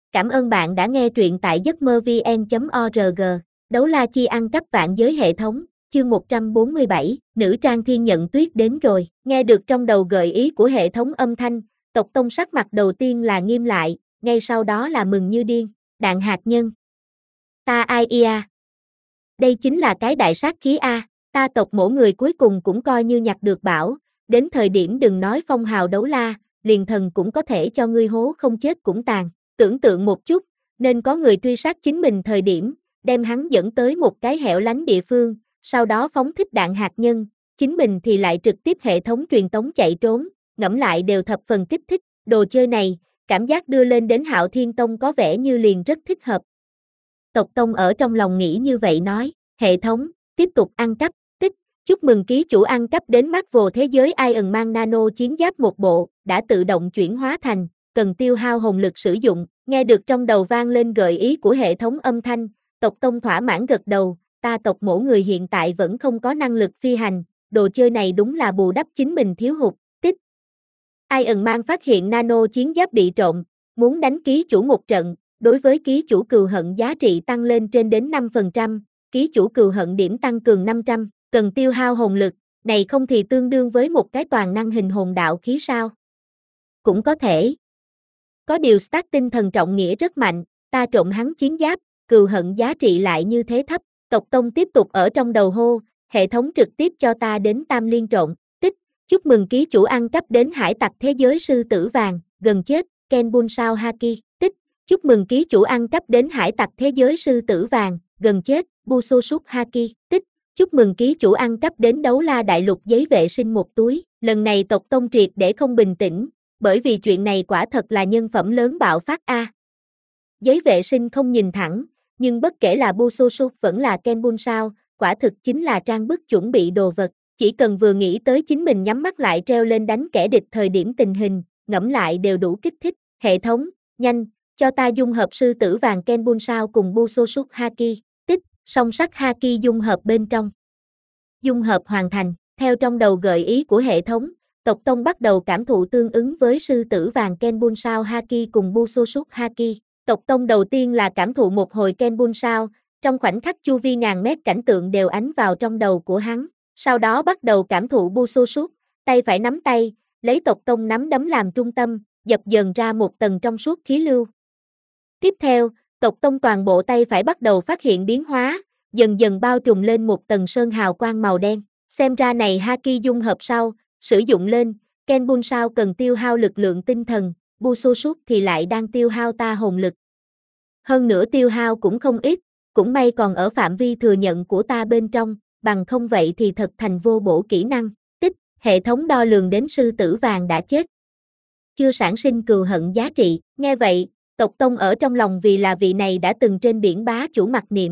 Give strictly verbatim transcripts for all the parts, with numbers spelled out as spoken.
Cảm ơn bạn đã nghe truyện tại giấc mơ vn chấm org. Đấu la chi ăn cắp vạn giới hệ thống, chương một trăm bốn mươi bảy, nữ trang thiên nhận tuyết đến rồi. Nghe được trong đầu gợi ý của hệ thống âm thanh, tộc tông sắc mặt đầu tiên là nghiêm lại, ngay sau đó là mừng như điên. Đạn hạt nhân. Ta ai ia. Đây chính là cái đại sát khí A, ta tộc mỗi người cuối cùng cũng coi như nhặt được bảo, đến thời điểm đừng nói phong hào đấu la, liền thần cũng có thể cho ngươi hố không chết cũng tàn. Tưởng tượng một chút, nên có người truy sát chính mình thời điểm, đem hắn dẫn tới một cái hẻo lánh địa phương, sau đó phóng thích đạn hạt nhân, chính mình thì lại trực tiếp hệ thống truyền tống chạy trốn, ngẫm lại đều thập phần kích thích, đồ chơi này, cảm giác đưa lên đến Hạo Thiên Tông có vẻ như liền rất thích hợp. Tộc Tông ở trong lòng nghĩ như vậy nói, hệ thống, tiếp tục ăn cắp, tích, chúc mừng ký chủ ăn cắp đến Marvel thế giới Iron Man Nano chiến giáp một bộ, đã tự động chuyển hóa thành, cần tiêu hao hồn lực sử dụng, nghe được trong đầu vang lên gợi ý của hệ thống âm thanh, tộc Tông thỏa mãn gật đầu, ta tộc mỗi người hiện tại vẫn không có năng lực phi hành, đồ chơi này đúng là bù đắp chính mình thiếu hụt, tích. Iron Man phát hiện Nano chiến giáp bị trộm, muốn đánh ký chủ một trận, đối với ký chủ cừu hận giá trị tăng lên trên đến năm phần trăm, ký chủ cừu hận điểm tăng cường năm trăm, cần tiêu hao hồn lực, này không thì tương đương với một cái toàn năng hình hồn đạo khí sao? Cũng có thể. Có điều stack tinh thần trọng nghĩa rất mạnh, ta trộm hắn chiến giáp, cừu hận giá trị lại như thế thấp, tộc Tông tiếp tục ở trong đầu hô, hệ thống trực tiếp cho ta đến tam liên trộn, tích, chúc mừng ký chủ ăn cắp đến hải tặc thế giới sư tử vàng, gần chết, Ken Bunsao Haki, tích, chúc mừng ký chủ ăn cắp đến hải tặc thế giới sư tử vàng, gần chết, Busosuk Haki, tích, chúc mừng ký chủ ăn cắp đến đấu la đại lục giấy vệ sinh một túi, lần này tộc Tông triệt để không bình tĩnh, bởi vì chuyện này quả thật là nhân phẩm lớn bạo phát A. Giấy vệ sinh không nhìn thẳng, nhưng bất kể là Busosuk vẫn là Ken Bunsao, quả thực chính là trang bức chuẩn bị đồ vật, chỉ cần vừa nghĩ tới chính mình nhắm mắt lại treo lên đánh kẻ địch thời điểm tình hình, ngẫm lại đều đủ kích thích, hệ thống, nhanh, cho ta dung hợp sư tử vàng Ken Bunsao cùng Busosuk Haki, tích, song sắc Haki dung hợp bên trong. Dung hợp hoàn thành, theo trong đầu gợi ý của hệ thống, tộc Tông bắt đầu cảm thụ tương ứng với sư tử vàng Ken Bunsao Haki cùng Busosuk Haki. Tộc Tông đầu tiên là cảm thụ một hồi Ken Bunsao, trong khoảnh khắc chu vi ngàn mét cảnh tượng đều ánh vào trong đầu của hắn, sau đó bắt đầu cảm thụ Busosuk, tay phải nắm tay, lấy tộc Tông nắm đấm làm trung tâm, dập dần ra một tầng trong suốt khí lưu. Tiếp theo, tộc Tông toàn bộ tay phải bắt đầu phát hiện biến hóa, dần dần bao trùm lên một tầng sơn hào quang màu đen, xem ra này Haki dung hợp sau, sử dụng lên, Ken Bunsao cần tiêu hao lực lượng tinh thần, Busosuk thì lại đang tiêu hao ta hồn lực. Hơn nữa tiêu hao cũng không ít, cũng may còn ở phạm vi thừa nhận của ta bên trong, bằng không vậy thì thật thành vô bổ kỹ năng, tích, hệ thống đo lường đến sư tử vàng đã chết. Chưa sản sinh cừu hận giá trị, nghe vậy, tộc Tông ở trong lòng vì là vị này đã từng trên biển bá chủ mặc niệm.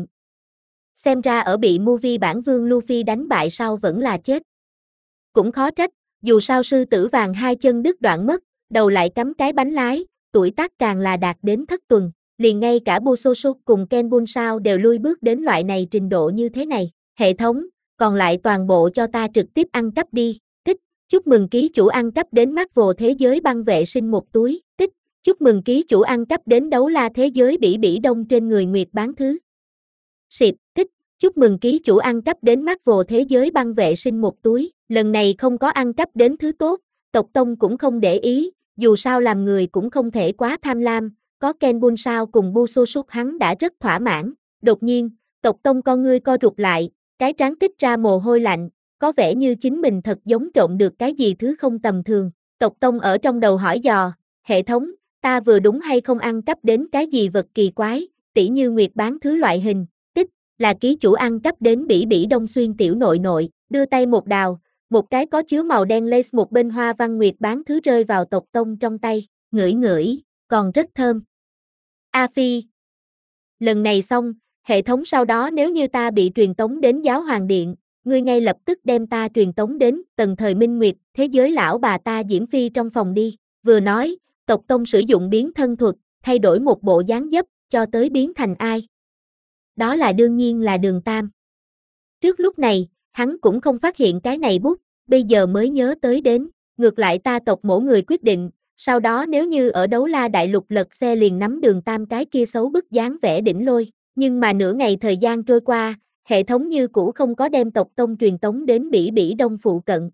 Xem ra ở bị movie bản vương Luffy đánh bại sau vẫn là chết. Cũng khó trách, dù sao sư tử vàng hai chân đứt đoạn mất, đầu lại cắm cái bánh lái, tuổi tác càng là đạt đến thất tuần, liền ngay cả Busosuk cùng Ken Bunsao đều lui bước đến loại này trình độ như thế này. Hệ thống, còn lại toàn bộ cho ta trực tiếp ăn cắp đi, tích, chúc mừng ký chủ ăn cắp đến Marvel thế giới băng vệ sinh một túi, tích, chúc mừng ký chủ ăn cắp đến đấu la thế giới bỉ bỉ đông trên người nguyệt bán thứ. Xịt, tích, chúc mừng ký chủ ăn cắp đến Marvel thế giới băng vệ sinh một túi, lần này không có ăn cắp đến thứ tốt, tộc Tông cũng không để ý, dù sao làm người cũng không thể quá tham lam, có Ken Bunsao cùng Busosuk hắn đã rất thỏa mãn. Đột nhiên, tộc Tông con ngươi co rụt lại, cái trán tích ra mồ hôi lạnh, có vẻ như chính mình thật giống trộn được cái gì thứ không tầm thường. Tộc Tông ở trong đầu hỏi dò, hệ thống, ta vừa đúng hay không ăn cắp đến cái gì vật kỳ quái, tỉ như nguyệt bán thứ loại hình, tích, là ký chủ ăn cắp đến bỉ bỉ đông xuyên tiểu nội nội, đưa tay một đào, một cái có chứa màu đen lace một bên hoa văn nguyệt bán thứ rơi vào tộc Tông trong tay, ngửi ngửi, còn rất thơm. A Phi. Lần này xong, hệ thống sau đó nếu như ta bị truyền tống đến giáo hoàng điện, ngươi ngay lập tức đem ta truyền tống đến tầng thời minh nguyệt, thế giới lão bà ta Diễm Phi trong phòng đi. Vừa nói, tộc Tông sử dụng biến thân thuật, thay đổi một bộ dáng dấp, cho tới biến thành ai. Đó là đương nhiên là Đường Tam. Trước lúc này, hắn cũng không phát hiện cái này bút, bây giờ mới nhớ tới đến, ngược lại ta tộc mỗi người quyết định, sau đó nếu như ở Đấu La Đại Lục lật xe liền nắm Đường Tam cái kia xấu bức dáng vẻ đỉnh lôi, nhưng mà nửa ngày thời gian trôi qua, hệ thống như cũ không có đem tộc tông truyền tống đến Bỉ Bỉ Đông phụ cận.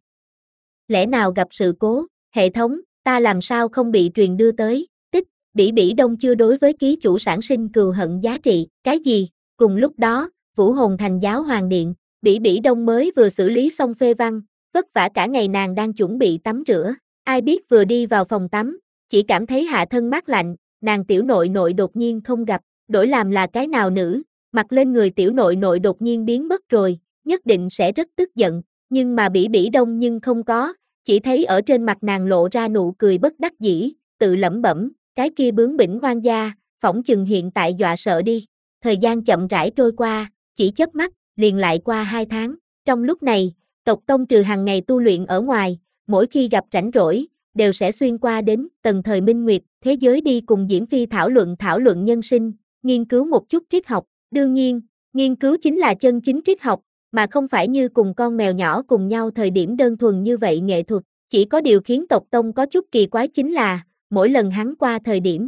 Lẽ nào gặp sự cố, hệ thống, ta làm sao không bị truyền đưa tới, tích, Bỉ Bỉ Đông chưa đối với ký chủ sản sinh cừu hận giá trị, cái gì, cùng lúc đó, Vũ Hồn Thành Giáo Hoàng Điện, Bỉ Bỉ Đông mới vừa xử lý xong phê văn, vất vả cả ngày nàng đang chuẩn bị tắm rửa, ai biết vừa đi vào phòng tắm, chỉ cảm thấy hạ thân mát lạnh, nàng tiểu nội nội đột nhiên không gặp, đổi làm là cái nào nữ, mặc lên người tiểu nội nội đột nhiên biến mất rồi, nhất định sẽ rất tức giận, nhưng mà Bỉ Bỉ Đông nhưng không có, chỉ thấy ở trên mặt nàng lộ ra nụ cười bất đắc dĩ, tự lẩm bẩm, cái kia bướng bỉnh hoang gia, phỏng chừng hiện tại dọa sợ đi. Thời gian chậm rãi trôi qua, chỉ chớp mắt, liền lại qua hai tháng. Trong lúc này, tộc tông trừ hàng ngày tu luyện ở ngoài, mỗi khi gặp rảnh rỗi, đều sẽ xuyên qua đến tầng thời minh nguyệt, thế giới đi cùng Diễm Phi thảo luận thảo luận nhân sinh, nghiên cứu một chút triết học. Đương nhiên, nghiên cứu chính là chân chính triết học, mà không phải như cùng con mèo nhỏ cùng nhau thời điểm đơn thuần như vậy nghệ thuật. Chỉ có điều khiến tộc tông có chút kỳ quái chính là, mỗi lần hắn qua thời điểm,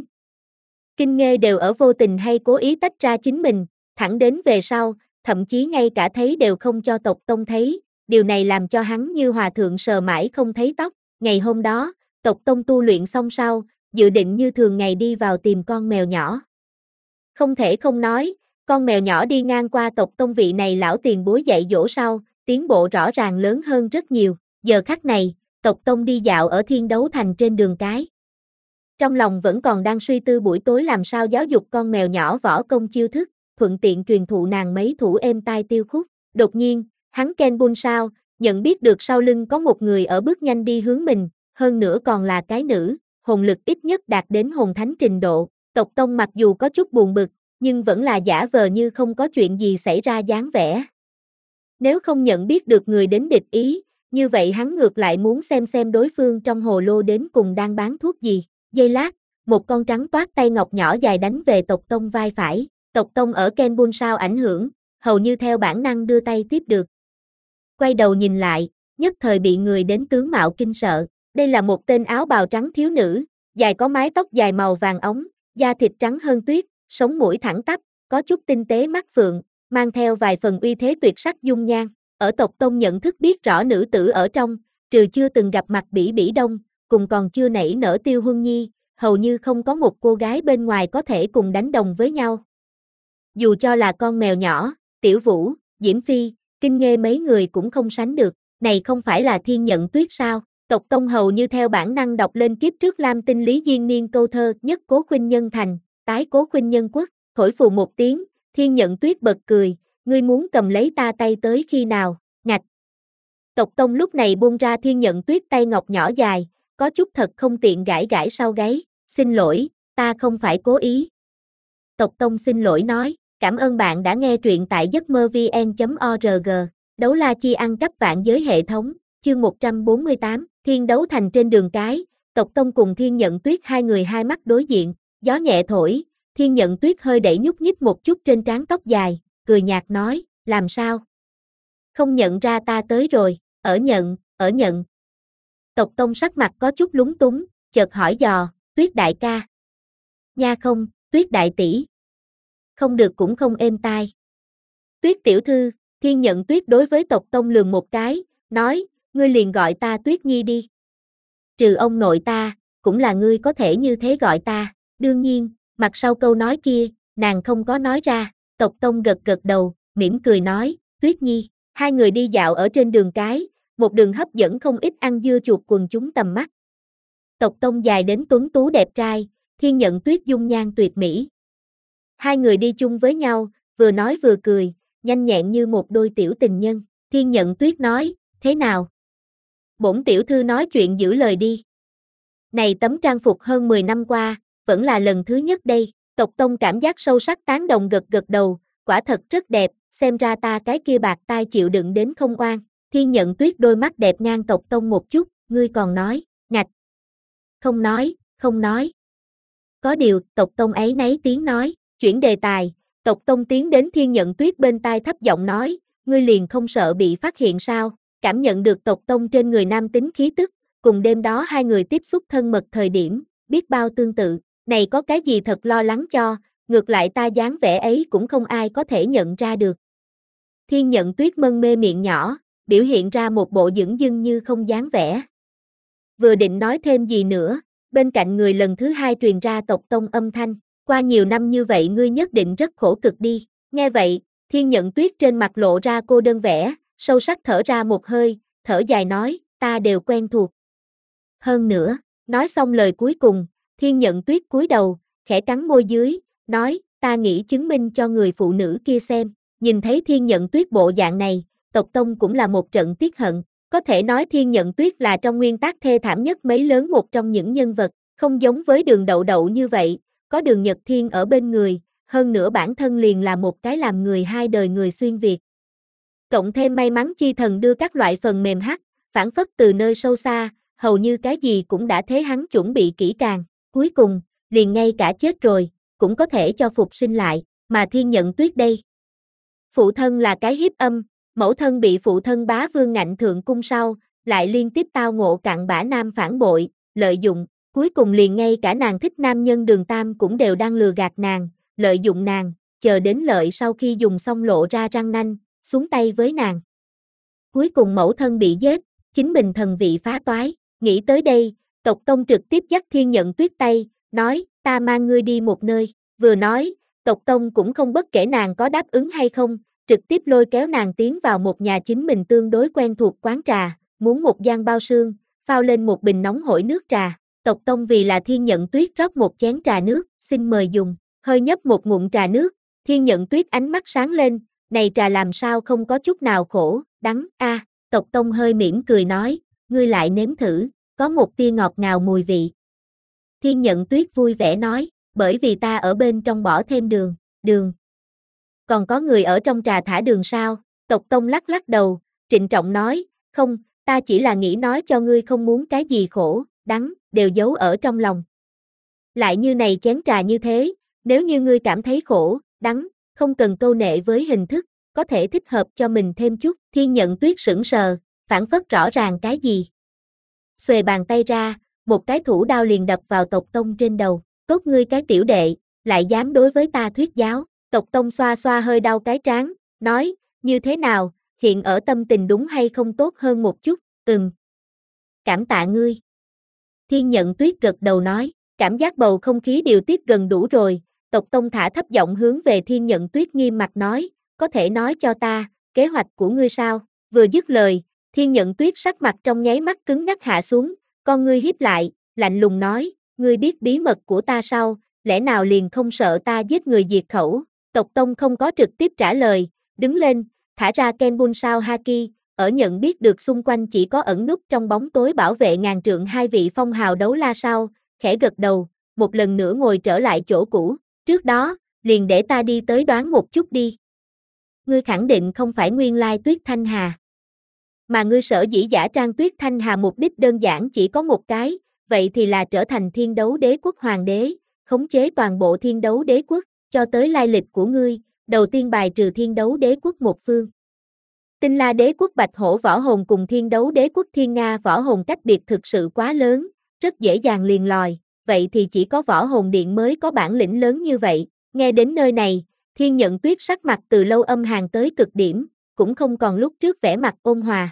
Kinh Nghê đều ở vô tình hay cố ý tách ra chính mình, thẳng đến về sau, thậm chí ngay cả thấy đều không cho tộc tông thấy, điều này làm cho hắn như hòa thượng sờ mãi không thấy tóc. Ngày hôm đó, tộc tông tu luyện xong sau, dự định như thường ngày đi vào tìm con mèo nhỏ. Không thể không nói, con mèo nhỏ đi ngang qua tộc tông vị này lão tiền bối dạy dỗ sau, tiến bộ rõ ràng lớn hơn rất nhiều. Giờ khắc này, tộc tông đi dạo ở Thiên Đấu Thành trên đường cái. Trong lòng vẫn còn đang suy tư buổi tối làm sao giáo dục con mèo nhỏ võ công chiêu thức, thuận tiện truyền thụ nàng mấy thủ êm tai tiêu khúc. Đột nhiên, hắn ken bun sao, nhận biết được sau lưng có một người ở bước nhanh đi hướng mình, hơn nữa còn là cái nữ, hồn lực ít nhất đạt đến hồn thánh trình độ. Tộc tông mặc dù có chút buồn bực, nhưng vẫn là giả vờ như không có chuyện gì xảy ra dáng vẻ. Nếu không nhận biết được người đến địch ý, như vậy hắn ngược lại muốn xem xem đối phương trong hồ lô đến cùng đang bán thuốc gì. Giây lát, một con trắng toát tay ngọc nhỏ dài đánh về tộc tông vai phải. Tộc tông ở Ken Bun sao ảnh hưởng, hầu như theo bản năng đưa tay tiếp được. Quay đầu nhìn lại, nhất thời bị người đến tướng mạo kinh sợ. Đây là một tên áo bào trắng thiếu nữ, dài có mái tóc dài màu vàng óng, da thịt trắng hơn tuyết, sống mũi thẳng tắp, có chút tinh tế mắt phượng, mang theo vài phần uy thế tuyệt sắc dung nhan. Ở tộc tông nhận thức biết rõ nữ tử ở trong, trừ chưa từng gặp mặt Bỉ Bỉ Đông, cùng còn chưa nảy nở Tiêu Huân Nhi, hầu như không có một cô gái bên ngoài có thể cùng đánh đồng với nhau. Dù cho là con mèo nhỏ, Tiểu Vũ, Diễm Phi, Kinh Nghê mấy người cũng không sánh được, này không phải là Thiên Nhận Tuyết sao? Tộc tông hầu như theo bản năng đọc lên kiếp trước Lam Tinh Lý Diên Niên câu thơ nhất cố khuynh nhân thành, tái cố khuynh nhân quốc, thổi phù một tiếng, Thiên Nhận Tuyết bật cười, ngươi muốn cầm lấy ta tay tới khi nào, ngạch. Tộc tông lúc này buông ra Thiên Nhận Tuyết tay ngọc nhỏ dài, có chút thật không tiện gãi gãi sau gáy, xin lỗi, ta không phải cố ý. Tộc tông xin lỗi nói, cảm ơn bạn đã nghe truyện tại giấc mơ vn chấm org, đấu la chi ăn cắp vạn giới hệ thống, chương một trăm bốn mươi tám, Thiên Đấu Thành trên đường cái, tộc tông cùng Thiên Nhận Tuyết hai người hai mắt đối diện, gió nhẹ thổi, Thiên Nhận Tuyết hơi đẩy nhúc nhích một chút trên trán tóc dài, cười nhạt nói, làm sao? Không nhận ra ta tới rồi, ở nhận, ở nhận. Tộc tông sắc mặt có chút lúng túng, chợt hỏi dò, Tuyết đại ca. Nha không, Tuyết đại tỷ. Không được cũng không êm tai. Tuyết tiểu thư, Thiên Nhận Tuyết đối với tộc tông lườm một cái, nói, ngươi liền gọi ta Tuyết Nhi đi. Trừ ông nội ta, cũng là ngươi có thể như thế gọi ta. Đương nhiên, mặt sau câu nói kia, nàng không có nói ra. Tộc tông gật gật đầu, mỉm cười nói, Tuyết Nhi. Hai người đi dạo ở trên đường cái, một đường hấp dẫn không ít ăn dưa chuột quần chúng tầm mắt. Tộc tông dài đến tuấn tú đẹp trai, Thiên Nhận Tuyết dung nhan tuyệt mỹ. Hai người đi chung với nhau, vừa nói vừa cười, nhanh nhẹn như một đôi tiểu tình nhân. Thiên Nhận Tuyết nói, thế nào? Bổn tiểu thư nói chuyện giữ lời đi. Này tấm trang phục hơn mười năm qua, vẫn là lần thứ nhất đây. Tộc tông cảm giác sâu sắc tán đồng gật gật đầu, quả thật rất đẹp, xem ra ta cái kia bạc tai chịu đựng đến không oan. Thiên Nhận Tuyết đôi mắt đẹp ngang tộc tông một chút, ngươi còn nói, ngạch. Không nói, không nói. Có điều, tộc tông ấy nấy tiếng nói, chuyển đề tài, tộc tông tiến đến Thiên Nhận Tuyết bên tai thấp giọng nói, ngươi liền không sợ bị phát hiện sao? Cảm nhận được tộc tông trên người nam tính khí tức, cùng đêm đó hai người tiếp xúc thân mật thời điểm, biết bao tương tự, này có cái gì thật lo lắng cho, ngược lại ta dáng vẻ ấy cũng không ai có thể nhận ra được. Thiên Nhận Tuyết mân mê miệng nhỏ, biểu hiện ra một bộ dửng dưng như không dáng vẻ. Vừa định nói thêm gì nữa, bên cạnh người lần thứ hai truyền ra Tộc Tông âm thanh, qua nhiều năm như vậy ngươi nhất định rất khổ cực đi. Nghe vậy, Thiên Nhận Tuyết trên mặt lộ ra cô đơn vẻ, sâu sắc thở ra một hơi, thở dài nói, ta đều quen thuộc. Hơn nữa, nói xong lời cuối cùng, Thiên Nhận Tuyết cúi đầu, khẽ cắn môi dưới, nói, ta nghĩ chứng minh cho người phụ nữ kia xem. Nhìn thấy Thiên Nhận Tuyết bộ dạng này, Tộc Tông cũng là một trận tiếc hận. Có thể nói Thiên Nhận Tuyết là trong nguyên tắc thê thảm nhất mấy lớn một trong những nhân vật, không giống với Đường Đậu Đậu như vậy, có Đường Nhật Thiên ở bên người, hơn nữa bản thân liền là một cái làm người hai đời người xuyên Việt. Cộng thêm may mắn chi thần đưa các loại phần mềm hack, phản phất từ nơi sâu xa, hầu như cái gì cũng đã thế hắn chuẩn bị kỹ càng, cuối cùng, liền ngay cả chết rồi, cũng có thể cho phục sinh lại, mà Thiên Nhận Tuyết đây. Phụ thân là cái hiếp âm, mẫu thân bị phụ thân bá vương ngạnh thượng cung sau, lại liên tiếp tao ngộ cặn bã nam phản bội, lợi dụng, cuối cùng liền ngay cả nàng thích nam nhân Đường Tam cũng đều đang lừa gạt nàng, lợi dụng nàng, chờ đến lợi sau khi dùng xong lộ ra răng nanh, xuống tay với nàng. Cuối cùng mẫu thân bị giết, chính mình thần vị phá toái, nghĩ tới đây, Tộc Tông trực tiếp dắt Thiên Nhận Tuyết tay, nói, ta mang ngươi đi một nơi, vừa nói, Tộc Tông cũng không bất kể nàng có đáp ứng hay không, trực tiếp lôi kéo nàng tiến vào một nhà chính mình tương đối quen thuộc quán trà, muốn một gian bao sương, phao lên một bình nóng hổi nước trà. Tộc Tông vì là Thiên Nhận Tuyết rót một chén trà nước, xin mời dùng, hơi nhấp một ngụm trà nước, Thiên Nhận Tuyết ánh mắt sáng lên, này trà làm sao không có chút nào khổ, đắng, a, à, Tộc Tông hơi mỉm cười nói, ngươi lại nếm thử, có một tia ngọt ngào mùi vị. Thiên Nhận Tuyết vui vẻ nói, bởi vì ta ở bên trong bỏ thêm đường, đường. Còn có người ở trong trà thả đường sao? Tộc Tông lắc lắc đầu, trịnh trọng nói, không, ta chỉ là nghĩ nói cho ngươi không muốn cái gì khổ, đắng, đều giấu ở trong lòng. Lại như này chén trà như thế, nếu như ngươi cảm thấy khổ, đắng, không cần câu nệ với hình thức, có thể thích hợp cho mình thêm chút. Thiên Nhận Tuyết sững sờ, phản phất rõ ràng cái gì. Xuề bàn tay ra, một cái thủ đao liền đập vào Tộc Tông trên đầu, tốt ngươi cái tiểu đệ, lại dám đối với ta thuyết giáo. Tộc Tông xoa xoa hơi đau cái trán, nói, như thế nào, hiện ở tâm tình đúng hay không tốt hơn một chút, ừm. Cảm tạ ngươi. Thiên Nhận Tuyết gật đầu nói, cảm giác bầu không khí điều tiết gần đủ rồi, Tộc Tông thả thấp giọng hướng về Thiên Nhận Tuyết nghiêm mặt nói, có thể nói cho ta, kế hoạch của ngươi sao? Vừa dứt lời, Thiên Nhận Tuyết sắc mặt trong nháy mắt cứng ngắc hạ xuống, con ngươi híp lại, lạnh lùng nói, ngươi biết bí mật của ta sao, lẽ nào liền không sợ ta giết người diệt khẩu? Tộc Tông không có trực tiếp trả lời, đứng lên, thả ra Kenbun Sao Haki, ở nhận biết được xung quanh chỉ có ẩn núp trong bóng tối bảo vệ ngàn trượng hai vị phong hào đấu la sao, khẽ gật đầu, một lần nữa ngồi trở lại chỗ cũ, trước đó, liền để ta đi tới đoán một chút đi. Ngươi khẳng định không phải nguyên lai Tuyết Thanh Hà. Mà ngươi sở dĩ giả trang Tuyết Thanh Hà mục đích đơn giản chỉ có một cái, vậy thì là trở thành Thiên Đấu Đế Quốc hoàng đế, khống chế toàn bộ Thiên Đấu Đế Quốc. Cho tới lai lịch của ngươi, đầu tiên bài trừ Thiên Đấu Đế Quốc một phương. Tinh La Đế Quốc Bạch Hổ võ hồn cùng Thiên Đấu Đế Quốc Thiên Nga võ hồn cách biệt thực sự quá lớn, rất dễ dàng liền lòi, vậy thì chỉ có võ hồn điện mới có bản lĩnh lớn như vậy. Nghe đến nơi này, Thiên Nhận Tuyết sắc mặt từ lâu âm hàn tới cực điểm, cũng không còn lúc trước vẻ mặt ôn hòa.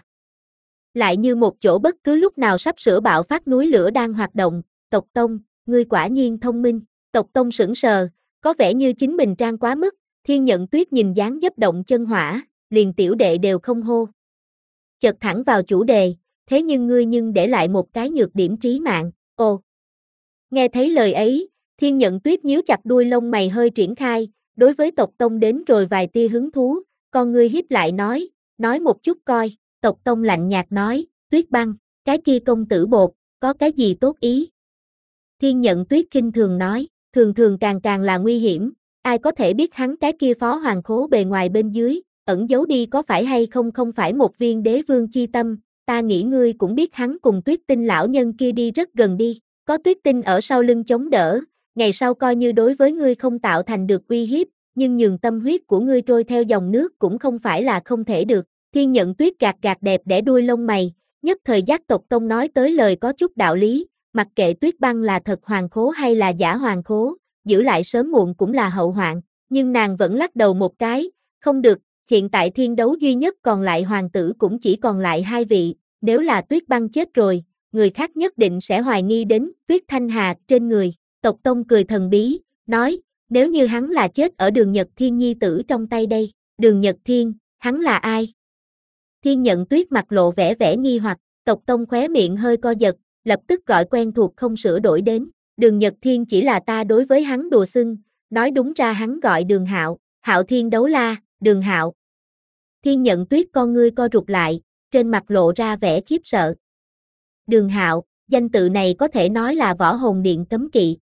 Lại như một chỗ bất cứ lúc nào sắp sửa bạo phát núi lửa đang hoạt động, Tộc Tông, ngươi quả nhiên thông minh. Tộc Tông sững sờ, có vẻ như chính mình trang quá mức, Thiên Nhận Tuyết nhìn dáng dấp động chân hỏa, liền tiểu đệ đều không hô. Chợt thẳng vào chủ đề, thế nhưng ngươi nhưng để lại một cái nhược điểm trí mạng, ồ. Nghe thấy lời ấy, Thiên Nhận Tuyết nhíu chặt đuôi lông mày hơi triển khai, đối với Tộc Tông đến rồi vài tia hứng thú, con ngươi híp lại nói, nói một chút coi. Tộc Tông lạnh nhạt nói, Tuyết Băng, cái kia công tử bột, có cái gì tốt ý? Thiên Nhận Tuyết khinh thường nói, thường thường càng càng là nguy hiểm, ai có thể biết hắn cái kia phó hoàng khố bề ngoài bên dưới, ẩn giấu đi có phải hay không không phải một viên đế vương chi tâm, ta nghĩ ngươi cũng biết hắn cùng Tuyết Tinh lão nhân kia đi rất gần đi, có Tuyết Tinh ở sau lưng chống đỡ, ngày sau coi như đối với ngươi không tạo thành được uy hiếp, nhưng nhường tâm huyết của ngươi trôi theo dòng nước cũng không phải là không thể được. Thiên Nhận Tuyết gạt gạt đẹp để đuôi lông mày, nhất thời giác tộc tông nói tới lời có chút đạo lý, mặc kệ Tuyết Băng là thật hoàng khố hay là giả hoàng khố, giữ lại sớm muộn cũng là hậu hoạn, nhưng nàng vẫn lắc đầu một cái, không được, hiện tại thiên đấu duy nhất còn lại hoàng tử cũng chỉ còn lại hai vị, nếu là Tuyết Băng chết rồi, người khác nhất định sẽ hoài nghi đến Tuyết Thanh Hà trên người, tộc tông cười thần bí, nói, nếu như hắn là chết ở Đường Nhật Thiên nhi tử trong tay đây, Đường Nhật Thiên, hắn là ai? Thiên Nhận Tuyết mặt lộ vẻ vẻ nghi hoặc, tộc tông khóe miệng hơi co giật, lập tức gọi quen thuộc không sửa đổi đến, Đường Nhật Thiên chỉ là ta đối với hắn đùa xưng, nói đúng ra hắn gọi Đường Hạo, Hạo Thiên Đấu La, Đường Hạo. Thiên Nhận Tuyết con ngươi co rụt lại, trên mặt lộ ra vẻ khiếp sợ. Đường Hạo, danh tự này có thể nói là võ hồn điện cấm kỵ.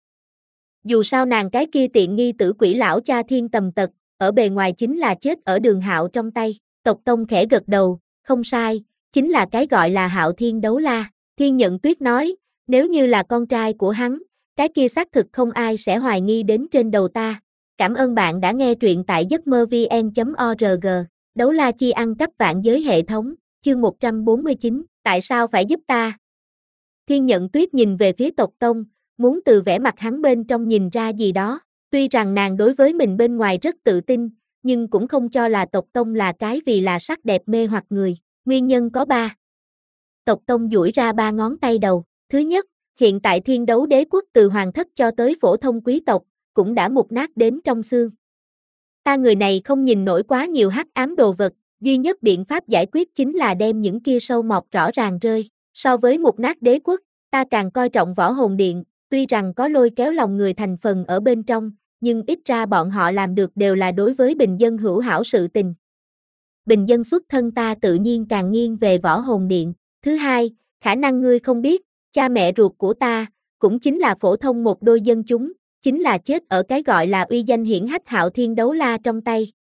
Dù sao nàng cái kia tiện nghi tử quỷ lão cha Thiên Tầm Tật, ở bề ngoài chính là chết ở Đường Hạo trong tay, tộc tông khẽ gật đầu, không sai, chính là cái gọi là Hạo Thiên Đấu La. Thiên Nhận Tuyết nói, nếu như là con trai của hắn, cái kia xác thực không ai sẽ hoài nghi đến trên đầu ta. Cảm ơn bạn đã nghe truyện tại giấc mơ vn chấm org. Đấu la chi ăn cắp vạn giới hệ thống, chương một trăm bốn mươi chín, tại sao phải giúp ta? Thiên Nhận Tuyết nhìn về phía tộc tông, muốn từ vẻ mặt hắn bên trong nhìn ra gì đó. Tuy rằng nàng đối với mình bên ngoài rất tự tin, nhưng cũng không cho là tộc tông là cái vì là sắc đẹp mê hoặc người. Nguyên nhân có ba. Tộc tông duỗi ra ba ngón tay đầu. Thứ nhất, hiện tại thiên đấu đế quốc từ hoàng thất cho tới phổ thông quý tộc, cũng đã mục nát đến trong xương. Ta người này không nhìn nổi quá nhiều hắc ám đồ vật, duy nhất biện pháp giải quyết chính là đem những kia sâu mọt rõ ràng rơi. So với mục nát đế quốc, ta càng coi trọng võ hồn điện, tuy rằng có lôi kéo lòng người thành phần ở bên trong, nhưng ít ra bọn họ làm được đều là đối với bình dân hữu hảo sự tình. Bình dân xuất thân ta tự nhiên càng nghiêng về võ hồn điện. Thứ hai, khả năng ngươi không biết, cha mẹ ruột của ta, cũng chính là phổ thông một đôi dân chúng, chính là chết ở cái gọi là uy danh hiển hách Hạo Thiên Đấu La trong tay.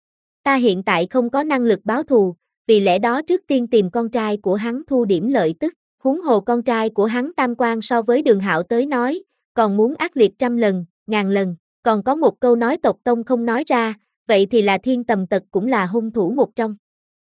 Ta hiện tại không có năng lực báo thù, vì lẽ đó trước tiên tìm con trai của hắn thu điểm lợi tức, huống hồ con trai của hắn tam quan so với Đường Hạo tới nói, còn muốn ác liệt trăm lần, ngàn lần, còn có một câu nói tộc tông không nói ra, vậy thì là Thiên Tầm Tật cũng là hung thủ một trong.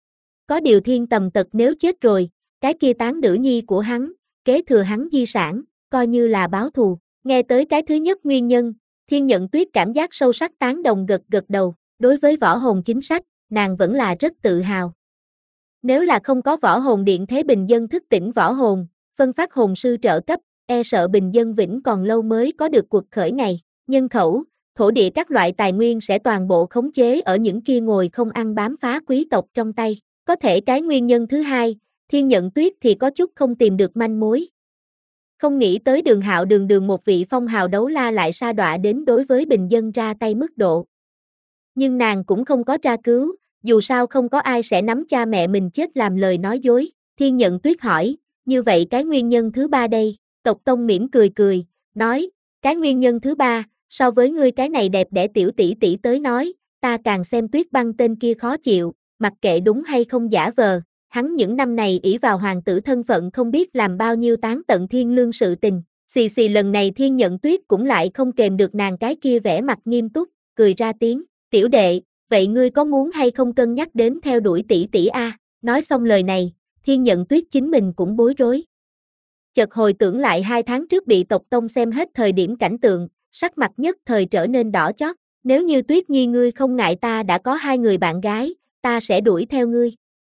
Có điều Thiên Tầm Tật nếu chết rồi, cái kia tán nữ nhi của hắn, kế thừa hắn di sản, coi như là báo thù. Nghe tới cái thứ nhất nguyên nhân, Thiên Nhận Tuyết cảm giác sâu sắc tán đồng gật gật đầu, đối với võ hồn chính sách, nàng vẫn là rất tự hào. Nếu là không có võ hồn điện thế bình dân thức tỉnh võ hồn, phân phát hồn sư trợ cấp, e sợ bình dân vĩnh còn lâu mới có được cuộc khởi ngày, nhân khẩu, thổ địa các loại tài nguyên sẽ toàn bộ khống chế ở những kia ngồi không ăn bám phá quý tộc trong tay. Có thể cái nguyên nhân thứ hai, Thiên Nhận Tuyết thì có chút không tìm được manh mối. Không nghĩ tới Đường Hạo đường đường một vị phong hào đấu la lại sa đọa đến đối với bình dân ra tay mức độ. Nhưng nàng cũng không có tra cứu, dù sao không có ai sẽ nắm cha mẹ mình chết làm lời nói dối. Thiên Nhận Tuyết hỏi, như vậy cái nguyên nhân thứ ba đây, tộc tông mỉm cười cười, nói, cái nguyên nhân thứ ba, so với ngươi cái này đẹp đẽ tiểu tỷ tỷ tới nói, ta càng xem Tuyết Băng tên kia khó chịu, mặc kệ đúng hay không giả vờ, hắn những năm này ỷ vào hoàng tử thân phận không biết làm bao nhiêu tán tận thiên lương sự tình, xì xì lần này Thiên Nhận Tuyết cũng lại không kềm được nàng cái kia vẻ mặt nghiêm túc, cười ra tiếng, tiểu đệ, vậy ngươi có muốn hay không cân nhắc đến theo đuổi tỷ tỷ a? Nói xong lời này, Thiên Nhận Tuyết chính mình cũng bối rối. Chợt hồi tưởng lại hai tháng trước bị tộc tông xem hết thời điểm cảnh tượng, sắc mặt nhất thời trở nên đỏ chót, nếu như Tuyết Nhi ngươi không ngại ta đã có hai người bạn gái, ta sẽ đuổi theo ngươi.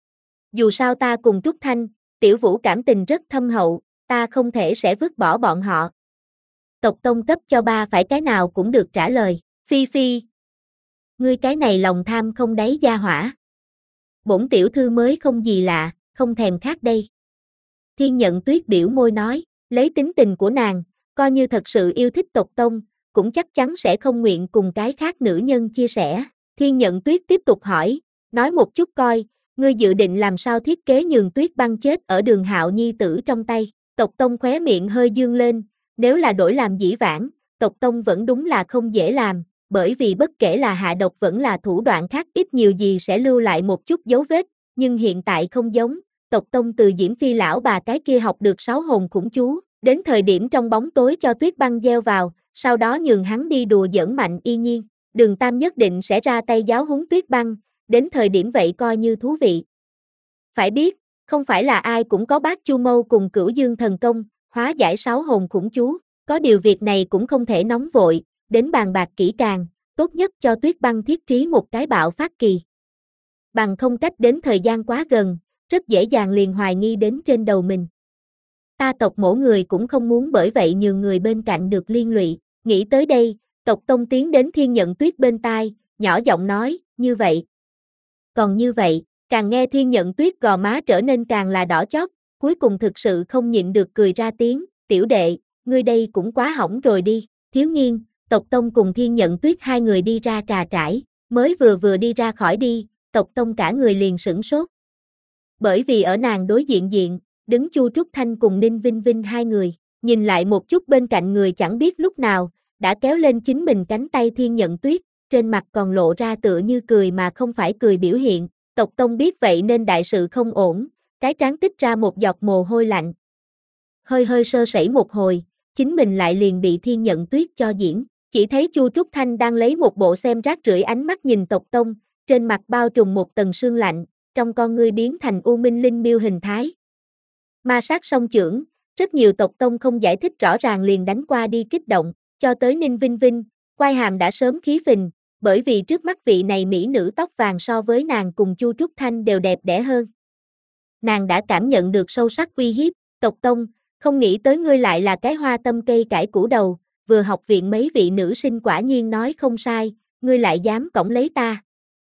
Dù sao ta cùng Trúc Thanh, Tiểu Vũ cảm tình rất thâm hậu, ta không thể sẽ vứt bỏ bọn họ. Tộc tông cấp cho ba phải cái nào cũng được trả lời, Phi Phi. Ngươi cái này lòng tham không đáy gia hỏa. Bổn tiểu thư mới không gì lạ, không thèm khác đây. Thiên Nhận Tuyết biểu môi nói, lấy tính tình của nàng, coi như thật sự yêu thích tộc tông, cũng chắc chắn sẽ không nguyện cùng cái khác nữ nhân chia sẻ. Thiên Nhận Tuyết tiếp tục hỏi, nói một chút coi, ngươi dự định làm sao thiết kế nhường Tuyết Băng chết ở Đường Hạo nhi tử trong tay. Tộc tông khóe miệng hơi dương lên, nếu là đổi làm dĩ vãng, tộc tông vẫn đúng là không dễ làm, bởi vì bất kể là hạ độc vẫn là thủ đoạn khác ít nhiều gì sẽ lưu lại một chút dấu vết, nhưng hiện tại không giống, tộc tông từ Diễm Phi lão bà cái kia học được sáu hồn khủng chú, đến thời điểm trong bóng tối cho Tuyết Băng gieo vào, sau đó nhường hắn đi đùa giỡn Mạnh Y Nhiên, Đường Tam nhất định sẽ ra tay giáo huấn Tuyết Băng, đến thời điểm vậy coi như thú vị. Phải biết, Không phải là ai cũng có Bát Chu Mâu cùng Cửu Dương thần công, hóa giải sáu hồn khủng chú, có điều việc này cũng không thể nóng vội, đến bàn bạc kỹ càng, tốt nhất cho Tuyết Băng thiết trí một cái bạo phát kỳ. Bằng không cách đến thời gian quá gần, rất dễ dàng liền hoài nghi đến trên đầu mình. Ta tộc mỗi người cũng không muốn bởi vậy nhường người bên cạnh được liên lụy, nghĩ tới đây, tộc Tông tiến đến Thiên Nhận Tuyết bên tai, nhỏ giọng nói, như vậy. Còn như vậy, càng nghe Thiên Nhận Tuyết gò má trở nên càng là đỏ chót, cuối cùng thực sự không nhịn được cười ra tiếng, tiểu đệ, ngươi đây cũng quá hỏng rồi đi, thiếu nghiên, tộc Tông cùng Thiên Nhận Tuyết hai người đi ra trà trải, mới vừa vừa đi ra khỏi đi, tộc Tông cả người liền sửng sốt. Bởi vì ở nàng đối diện diện, đứng Chu Trúc Thanh cùng Ninh Vinh Vinh hai người, nhìn lại một chút bên cạnh người chẳng biết lúc nào, đã kéo lên chính mình cánh tay Thiên Nhận Tuyết, trên mặt còn lộ ra tựa như cười mà không phải cười biểu hiện, tộc Tông biết vậy nên đại sự không ổn, cái trán tích ra một giọt mồ hôi lạnh. Hơi hơi sơ sẩy một hồi, chính mình lại liền bị Thiên Nhận Tuyết cho diễn, chỉ thấy Chu Trúc Thanh đang lấy một bộ xem rác rưởi ánh mắt nhìn tộc Tông, trên mặt bao trùm một tầng sương lạnh, trong con ngươi biến thành u minh linh miêu hình thái. Ma sát song chưởng, rất nhiều tộc Tông không giải thích rõ ràng liền đánh qua đi kích động, cho tới Ninh Vinh Vinh, quai hàm đã sớm khí phình, bởi vì trước mắt vị này mỹ nữ tóc vàng so với nàng cùng Chu Trúc Thanh đều đẹp đẽ hơn. Nàng đã cảm nhận được sâu sắc uy hiếp, tộc Tông, không nghĩ tới ngươi lại là cái hoa tâm cây cải củ đầu, vừa học viện mấy vị nữ sinh quả nhiên nói không sai, ngươi lại dám cõng lấy ta.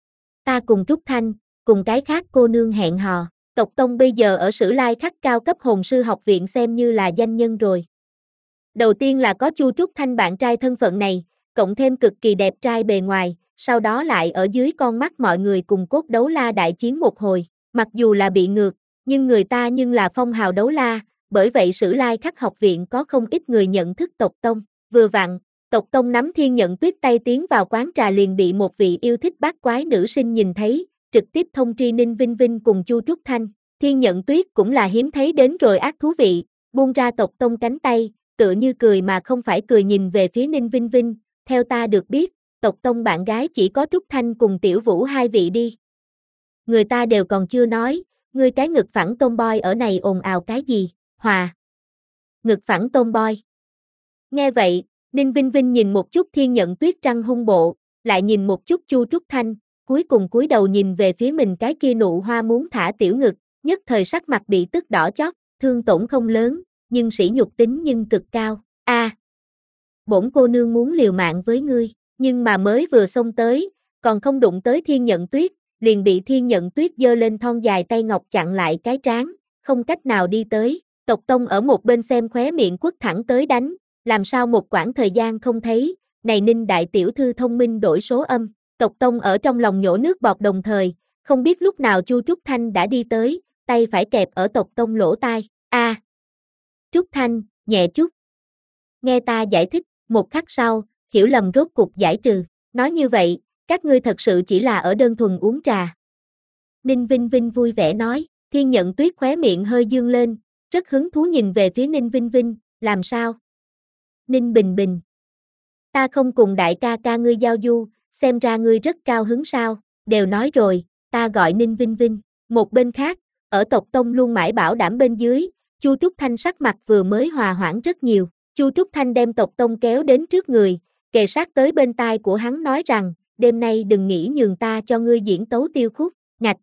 Ta cùng Trúc Thanh, cùng cái khác cô nương hẹn hò, tộc Tông bây giờ ở Sử Lai Khắc cao cấp hồn sư học viện xem như là danh nhân rồi. Đầu tiên là có Chu Trúc Thanh bạn trai thân phận này, cộng thêm cực kỳ đẹp trai bề ngoài, sau đó lại ở dưới con mắt mọi người cùng Cốt Đấu La đại chiến một hồi, mặc dù là bị ngược, nhưng người ta nhưng là phong hào đấu la, bởi vậy Sử Lai Khắc học viện có không ít người nhận thức tộc Tông, vừa vặn, tộc Tông nắm Thiên Nhận Tuyết tay tiến vào quán trà liền bị một vị yêu thích bát quái nữ sinh nhìn thấy, trực tiếp thông tri Ninh Vinh Vinh cùng Chu Trúc Thanh, Thiên Nhận Tuyết cũng là hiếm thấy đến rồi ác thú vị, buông ra tộc Tông cánh tay, tựa như cười mà không phải cười nhìn về phía Ninh Vinh Vinh, theo ta được biết, tộc Tông bạn gái chỉ có Trúc Thanh cùng Tiểu Vũ hai vị đi. Người ta đều còn chưa nói, ngươi cái ngực phẳng tomboy ở này ồn ào cái gì, hòa. Ngực phẳng tomboy. Nghe vậy, Ninh Vinh Vinh nhìn một chút Thiên Nhận Tuyết trăng hung bộ, lại nhìn một chút Chu Trúc Thanh, cuối cùng cúi đầu nhìn về phía mình cái kia nụ hoa muốn thả tiểu ngực, nhất thời sắc mặt bị tức đỏ chót, thương tổn không lớn, nhưng sỉ nhục tính nhưng cực cao. A, à, bổn cô nương muốn liều mạng với ngươi, nhưng mà mới vừa xông tới, còn không đụng tới Thiên Nhận Tuyết, liền bị Thiên Nhận Tuyết giơ lên thon dài tay ngọc chặn lại cái trán, không cách nào đi tới. Tộc Tông ở một bên xem khóe miệng quất thẳng tới đánh, làm sao một quãng thời gian không thấy, này Ninh đại tiểu thư thông minh đổi số âm. Tộc Tông ở trong lòng nhổ nước bọt đồng thời, không biết lúc nào Chu Trúc Thanh đã đi tới, tay phải kẹp ở tộc Tông lỗ tai. A, à, Trúc Thanh, nhẹ chút. Nghe ta giải thích, một khắc sau, hiểu lầm rốt cục giải trừ. Nói như vậy, các ngươi thật sự chỉ là ở đơn thuần uống trà. Ninh Vinh Vinh vui vẻ nói, Thiên Nhận Tuyết khóe miệng hơi dương lên, rất hứng thú nhìn về phía Ninh Vinh Vinh, làm sao? Ninh Bình Bình. Ta không cùng đại ca ca ngươi giao du, xem ra ngươi rất cao hứng sao, đều nói rồi, ta gọi Ninh Vinh Vinh. Một bên khác, ở tộc Tông luôn mãi bảo đảm bên dưới, Chu Trúc Thanh sắc mặt vừa mới hòa hoãn rất nhiều. Chu Trúc Thanh đem tộc Tông kéo đến trước người, kề sát tới bên tai của hắn nói rằng, đêm nay đừng nghĩ nhường ta cho ngươi diễn tấu tiêu khúc, ngạch.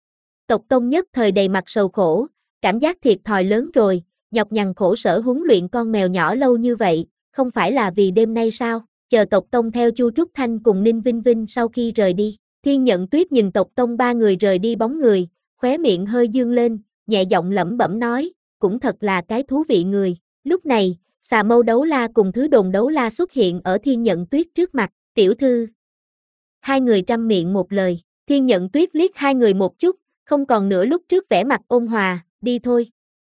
Tộc Tông nhất thời đầy mặt sầu khổ, cảm giác thiệt thòi lớn rồi, nhọc nhằn khổ sở huấn luyện con mèo nhỏ lâu như vậy, không phải là vì đêm nay sao? Chờ tộc Tông theo Chu Trúc Thanh cùng Ninh Vinh Vinh sau khi rời đi, Thiên Nhận Tuyết nhìn tộc Tông ba người rời đi bóng người, khóe miệng hơi dương lên, nhẹ giọng lẩm bẩm nói, cũng thật là cái thú vị người. Lúc này, Xà Mâu Đấu La cùng Thứ Đồn Đấu La xuất hiện ở Thiên Nhận Tuyết trước mặt, tiểu thư. Hai người trăm miệng một lời, Thiên Nhận Tuyết liếc hai người một chút, không còn nữa lúc trước vẻ mặt ôn hòa, đi thôi.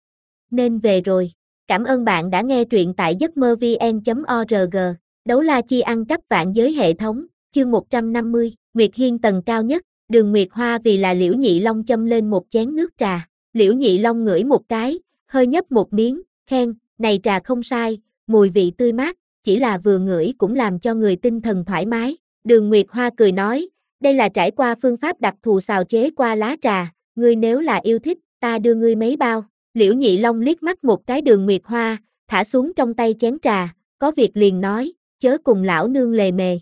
Nên về rồi, cảm ơn bạn đã nghe truyện tại giấc mơ vn chấm org. Đấu La Chi ăn cắp vạn giới hệ thống, chương một trăm năm mươi, Nguyệt Hiên tầng cao nhất, Đường Nguyệt Hoa vì là Liễu Nhị Long châm lên một chén nước trà. Liễu Nhị Long ngửi một cái, hơi nhấp một miếng, khen, này trà không sai, mùi vị tươi mát, chỉ là vừa ngửi cũng làm cho người tinh thần thoải mái. Đường Nguyệt Hoa cười nói, đây là trải qua phương pháp đặc thù xào chế qua lá trà, ngươi nếu là yêu thích, ta đưa ngươi mấy bao. Liễu Nhị Long liếc mắt một cái Đường Nguyệt Hoa, thả xuống trong tay chén trà, có việc liền nói, chớ cùng lão nương lề mề.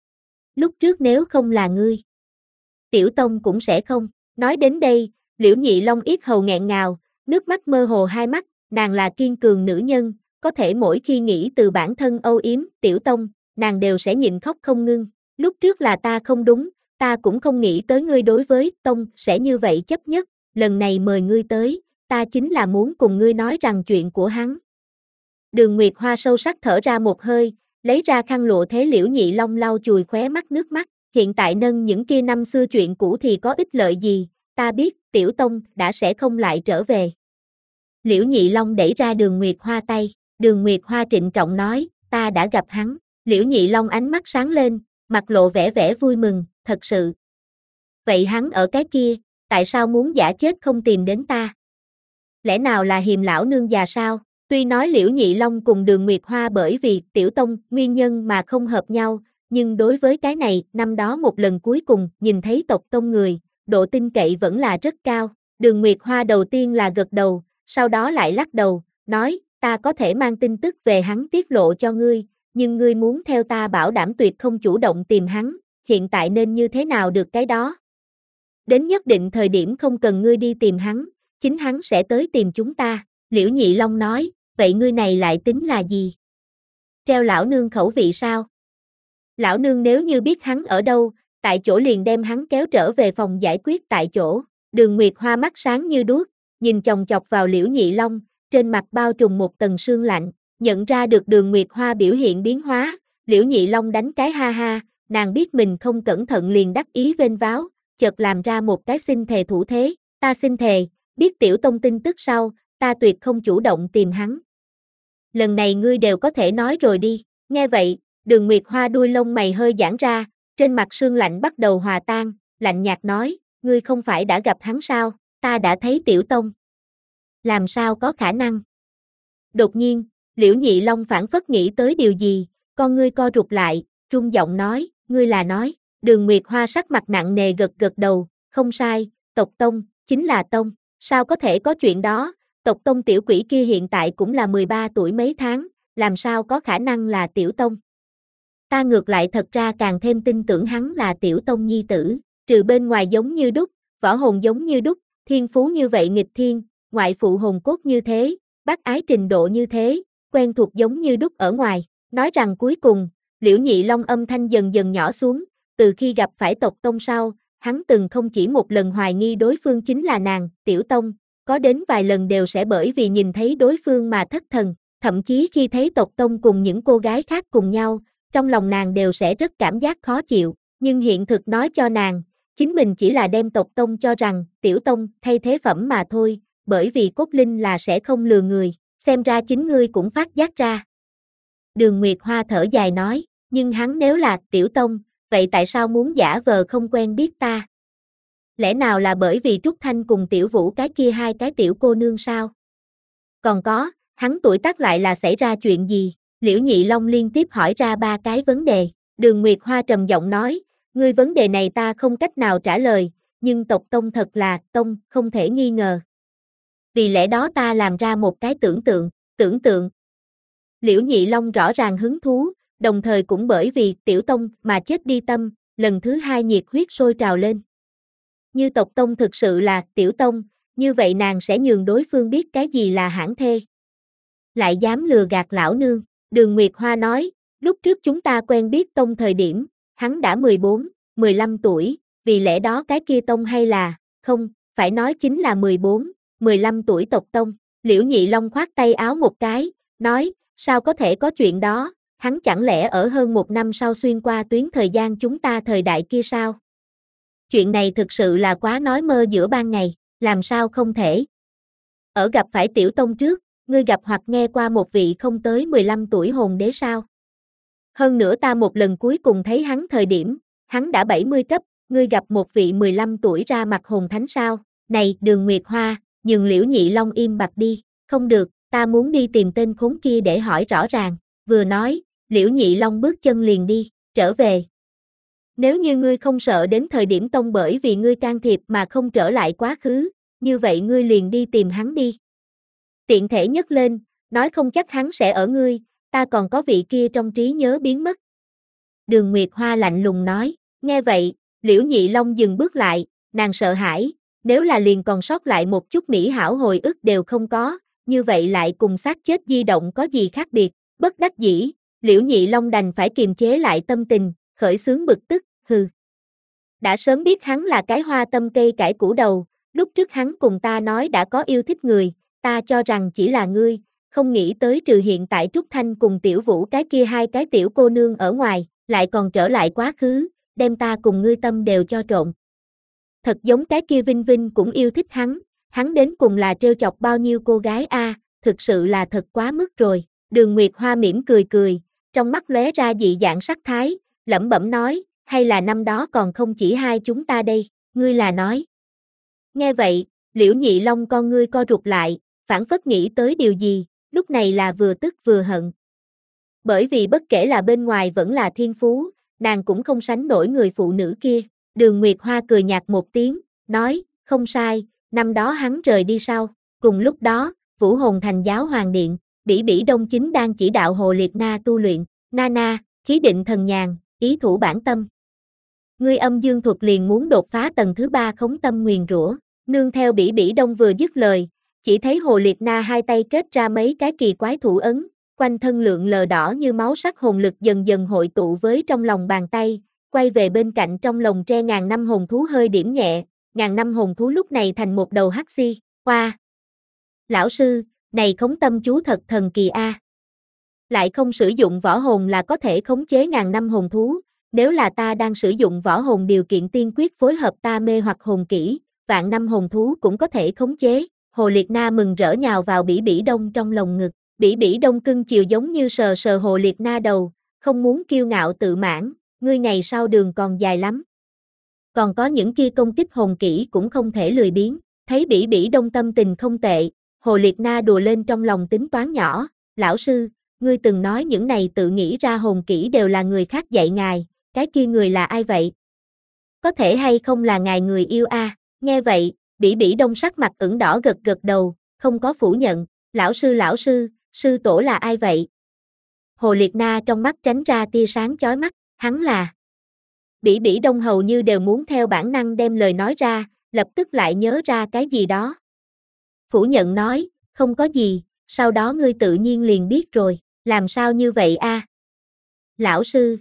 Lúc trước nếu không là ngươi, Tiểu Tông cũng sẽ không. Nói đến đây, Liễu Nhị Long yết hầu nghẹn ngào, nước mắt mơ hồ hai mắt, nàng là kiên cường nữ nhân, có thể mỗi khi nghĩ từ bản thân âu yếm, Tiểu Tông, nàng đều sẽ nhịn khóc không ngưng. Lúc trước là ta không đúng, ta cũng không nghĩ tới ngươi đối với Tông sẽ như vậy chấp nhất, lần này mời ngươi tới, ta chính là muốn cùng ngươi nói rằng chuyện của hắn. Đường Nguyệt Hoa sâu sắc thở ra một hơi, lấy ra khăn lụa thế Liễu Nhị Long lau chùi khóe mắt nước mắt, hiện tại nâng những kia năm xưa chuyện cũ thì có ích lợi gì, ta biết, Tiểu Tông đã sẽ không lại trở về. Liễu Nhị Long đẩy ra Đường Nguyệt Hoa tay, Đường Nguyệt Hoa trịnh trọng nói, ta đã gặp hắn. Liễu Nhị Long ánh mắt sáng lên, mặt lộ vẻ vẻ vui mừng, thật sự. Vậy hắn ở cái kia, tại sao muốn giả chết không tìm đến ta? Lẽ nào là hiềm lão nương già sao? Tuy nói Liễu Nhị Long cùng Đường Nguyệt Hoa bởi vì Tiểu Tông nguyên nhân mà không hợp nhau, nhưng đối với cái này, năm đó một lần cuối cùng nhìn thấy tộc Tông người, độ tin cậy vẫn là rất cao. Đường Nguyệt Hoa đầu tiên là gật đầu, sau đó lại lắc đầu, nói, ta có thể mang tin tức về hắn tiết lộ cho ngươi, nhưng ngươi muốn theo ta bảo đảm tuyệt không chủ động tìm hắn, hiện tại nên như thế nào được cái đó? Đến nhất định thời điểm không cần ngươi đi tìm hắn, chính hắn sẽ tới tìm chúng ta. Liễu Nhị Long nói, vậy ngươi này lại tính là gì? Treo lão nương khẩu vị sao? Lão nương nếu như biết hắn ở đâu, tại chỗ liền đem hắn kéo trở về phòng giải quyết tại chỗ. Đường Nguyệt Hoa mắt sáng như đuốc, nhìn chòng chọc vào Liễu Nhị Long, trên mặt bao trùm một tầng sương lạnh, nhận ra được Đường Nguyệt Hoa biểu hiện biến hóa, Liễu Nhị Long đánh cái ha ha, nàng biết mình không cẩn thận liền đắc ý vênh váo, chợt làm ra một cái xin thề thủ thế, ta xin thề, biết Tiểu Tông tin tức sau, ta tuyệt không chủ động tìm hắn. Lần này ngươi đều có thể nói rồi đi. Nghe vậy, Đường Nguyệt Hoa đuôi lông mày hơi giãn ra, trên mặt sương lạnh bắt đầu hòa tan, lạnh nhạt nói, ngươi không phải đã gặp hắn sao, ta đã thấy Tiểu Tông. Làm sao có khả năng? Đột nhiên, Liễu Nhị Long phảng phất nghĩ tới điều gì, con ngươi co rụt lại, run giọng nói, ngươi là nói. Đường Nguyệt Hoa sắc mặt nặng nề gật gật đầu, không sai, tộc Tông, chính là Tông, sao có thể có chuyện đó, tộc Tông tiểu quỷ kia hiện tại cũng là mười ba tuổi mấy tháng, làm sao có khả năng là Tiểu Tông. Ta ngược lại thật ra càng thêm tin tưởng hắn là Tiểu Tông nhi tử, trừ bên ngoài giống như đúc, võ hồn giống như đúc, thiên phú như vậy nghịch thiên, ngoại phụ hồn cốt như thế, bác ái trình độ như thế, quen thuộc giống như đúc ở ngoài, nói rằng cuối cùng, Liễu Nhị Long âm thanh dần dần nhỏ xuống, từ khi gặp phải tộc Tông sau, hắn từng không chỉ một lần hoài nghi đối phương chính là nàng, Tiểu Tông, có đến vài lần đều sẽ bởi vì nhìn thấy đối phương mà thất thần, thậm chí khi thấy tộc Tông cùng những cô gái khác cùng nhau, trong lòng nàng đều sẽ rất cảm giác khó chịu, nhưng hiện thực nói cho nàng, chính mình chỉ là đem tộc Tông cho rằng Tiểu Tông thay thế phẩm mà thôi, bởi vì cốt linh là sẽ không lừa người, xem ra chính ngươi cũng phát giác ra. Đường Nguyệt Hoa thở dài nói, nhưng hắn nếu là Tiểu Tông, vậy tại sao muốn giả vờ không quen biết ta? Lẽ nào là bởi vì Trúc Thanh cùng Tiểu Vũ cái kia hai cái tiểu cô nương sao? Còn có, hắn tuổi tác lại là xảy ra chuyện gì? Liễu Nhị Long liên tiếp hỏi ra ba cái vấn đề. Đường Nguyệt Hoa trầm giọng nói, ngươi vấn đề này ta không cách nào trả lời, nhưng tộc Tông thật là Tông, không thể nghi ngờ. Vì lẽ đó ta làm ra một cái tưởng tượng, tưởng tượng. Liễu Nhị Long rõ ràng hứng thú, đồng thời cũng bởi vì Tiểu Tông mà chết đi tâm, lần thứ hai nhiệt huyết sôi trào lên. Như tộc Tông thực sự là Tiểu Tông, như vậy nàng sẽ nhường đối phương biết cái gì là hãn thê. Lại dám lừa gạt lão nương, Đường Nguyệt Hoa nói, lúc trước chúng ta quen biết Tông thời điểm, hắn đã mười bốn, mười lăm tuổi, vì lẽ đó cái kia Tông hay là, không, phải nói chính là mười bốn, mười lăm tuổi tộc Tông. Liễu Nhị Long khoát tay áo một cái, nói, sao có thể có chuyện đó, hắn chẳng lẽ ở hơn một năm sau xuyên qua tuyến thời gian chúng ta thời đại kia sao? Chuyện này thực sự là quá nói mơ giữa ban ngày, làm sao không thể? Ở gặp phải Tiểu Tông trước, ngươi gặp hoặc nghe qua một vị không tới mười lăm tuổi hồn đế sao? Hơn nữa ta một lần cuối cùng thấy hắn thời điểm, hắn đã bảy mươi cấp, ngươi gặp một vị mười lăm tuổi ra mặt hồn thánh sao? Này, Đường Nguyệt Hoa, nhường Liễu Nhị Long im bặt đi, không được, ta muốn đi tìm tên khốn kia để hỏi rõ ràng. Vừa nói, Liễu Nhị Long bước chân liền đi, trở về. Nếu như ngươi không sợ đến thời điểm Tông bởi vì ngươi can thiệp mà không trở lại quá khứ, như vậy ngươi liền đi tìm hắn đi. Tiện thể nhấc lên, nói không chắc hắn sẽ ở ngươi, ta còn có vị kia trong trí nhớ biến mất. Đường Nguyệt Hoa lạnh lùng nói, nghe vậy, Liễu Nhị Long dừng bước lại, nàng sợ hãi, nếu là liền còn sót lại một chút mỹ hảo hồi ức đều không có, như vậy lại cùng xác chết di động có gì khác biệt, bất đắc dĩ, Liễu Nhị Long đành phải kiềm chế lại tâm tình, khởi xướng bực tức, hừ. Đã sớm biết hắn là cái hoa tâm cây cải củ đầu, lúc trước hắn cùng ta nói đã có yêu thích người, ta cho rằng chỉ là ngươi, không nghĩ tới trừ hiện tại Trúc Thanh cùng Tiểu Vũ cái kia hai cái tiểu cô nương ở ngoài, lại còn trở lại quá khứ, đem ta cùng ngươi tâm đều cho trộn. Thật giống cái kia Vinh Vinh cũng yêu thích hắn, hắn đến cùng là trêu chọc bao nhiêu cô gái a, à, thực sự là thật quá mức rồi. Đường Nguyệt Hoa mỉm cười cười, trong mắt lóe ra dị dạng sắc thái, lẩm bẩm nói, hay là năm đó còn không chỉ hai chúng ta đây, ngươi là nói. Nghe vậy, Liễu Nhị Long con ngươi co rụt lại, phảng phất nghĩ tới điều gì, lúc này là vừa tức vừa hận. Bởi vì bất kể là bên ngoài vẫn là thiên phú, nàng cũng không sánh nổi người phụ nữ kia. Đường Nguyệt Hoa cười nhạt một tiếng, nói, không sai, năm đó hắn rời đi sau. Cùng lúc đó, Vũ Hồn Thành Giáo Hoàng Điện, Bỉ Bỉ Đông chính đang chỉ đạo Hồ Liệt Na tu luyện, na na, khí định thần nhàn, ý thủ bản tâm. Ngươi âm dương thuật liền muốn đột phá tầng thứ ba khống tâm nguyền rủa, nương theo Bỉ Bỉ Đông vừa dứt lời, chỉ thấy Hồ Liệt Na hai tay kết ra mấy cái kỳ quái thủ ấn, quanh thân lượng lờ đỏ như máu sắc hồn lực dần dần hội tụ với trong lòng bàn tay, quay về bên cạnh trong lồng tre ngàn năm hồn thú hơi điểm nhẹ, ngàn năm hồn thú lúc này thành một đầu hắc xi, qua. Lão sư, này khống tâm chú thật thần kỳ a. Lại không sử dụng võ hồn là có thể khống chế ngàn năm hồn thú, nếu là ta đang sử dụng võ hồn điều kiện tiên quyết phối hợp ta mê hoặc hồn kỹ, vạn năm hồn thú cũng có thể khống chế. Hồ Liệt Na mừng rỡ nhào vào Bỉ Bỉ Đông trong lồng ngực, Bỉ Bỉ Đông cưng chiều giống như sờ sờ Hồ Liệt Na đầu, không muốn kiêu ngạo tự mãn, ngươi ngày sau đường còn dài lắm. Còn có những kia công kích hồn kỹ cũng không thể lười biếng, thấy Bỉ Bỉ Đông tâm tình không tệ, Hồ Liệt Na đùa lên trong lòng tính toán nhỏ, lão sư, ngươi từng nói những này tự nghĩ ra hồn kỹ đều là người khác dạy ngài, cái kia người là ai vậy? Có thể hay không là ngài người yêu a? À? Nghe vậy, Bỉ Bỉ Đông sắc mặt ửng đỏ gật gật đầu, không có phủ nhận, lão sư lão sư, sư tổ là ai vậy? Hồ Liệt Na trong mắt tránh ra tia sáng chói mắt, hắn là. Bỉ Bỉ Đông hầu như đều muốn theo bản năng đem lời nói ra, lập tức lại nhớ ra cái gì đó. Phủ nhận nói, không có gì, sau đó ngươi tự nhiên liền biết rồi, làm sao như vậy a? À? Lão sư.